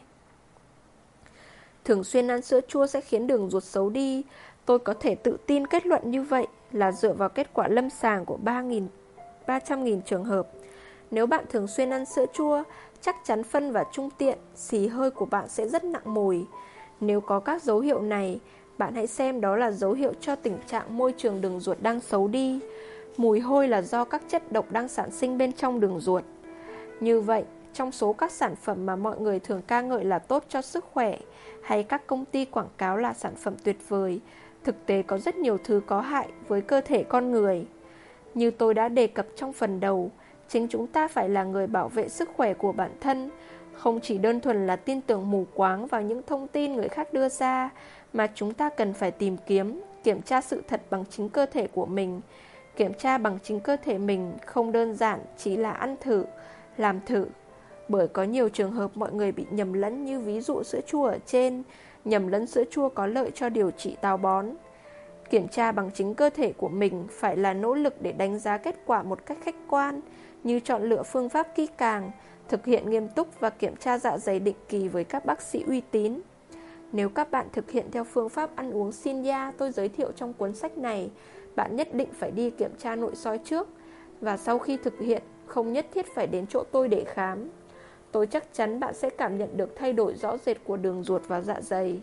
Thường xuyên ăn sữa chua sẽ khiến đường ruột xấu đi. Tôi có thể tự tin kết luận như vậy là dựa vào kết quả lâm sàng của ba trăm nghìn trường hợp. Nếu bạn thường xuyên ăn sữa chua, chắc chắn phân và trung tiện, xì hơi của bạn sẽ rất nặng mùi. Nếu có các dấu hiệu này, bạn hãy xem đó là dấu hiệu cho tình trạng môi trường đường ruột đang xấu đi. Mùi hôi là do các chất độc đang sản sinh bên trong đường ruột. Như vậy, trong số các sản phẩm mà mọi người thường ca ngợi là tốt cho sức khỏe, hay các công ty quảng cáo là sản phẩm tuyệt vời, thực tế có rất nhiều thứ có hại với cơ thể con người. Như tôi đã đề cập trong phần đầu, chính chúng ta phải là người bảo vệ sức khỏe của bản thân, không chỉ đơn thuần là tin tưởng mù quáng vào những thông tin người khác đưa ra, mà chúng ta cần phải tìm kiếm, kiểm tra sự thật bằng chính cơ thể của mình. Kiểm tra bằng chính cơ thể mình không đơn giản chỉ là ăn thử, làm thử. Bởi có nhiều trường hợp mọi người bị nhầm lẫn, như ví dụ sữa chua ở trên, nhầm lẫn sữa chua có lợi cho điều trị táo bón. Kiểm tra bằng chính cơ thể của mình phải là nỗ lực để đánh giá kết quả một cách khách quan, như chọn lựa phương pháp kỹ càng, thực hiện nghiêm túc và kiểm tra dạ dày định kỳ với các bác sĩ uy tín. Nếu các bạn thực hiện theo phương pháp ăn uống Shinya tôi giới thiệu trong cuốn sách này, bạn nhất định phải đi kiểm tra nội soi trước, và sau khi thực hiện, không nhất thiết phải đến chỗ tôi để khám. Tôi chắc chắn bạn sẽ cảm nhận được thay đổi rõ rệt của đường ruột và dạ dày.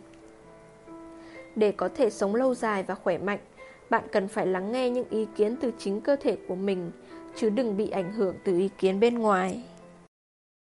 Để có thể sống lâu dài và khỏe mạnh, bạn cần phải lắng nghe những ý kiến từ chính cơ thể của mình, chứ đừng bị ảnh hưởng từ ý kiến bên ngoài.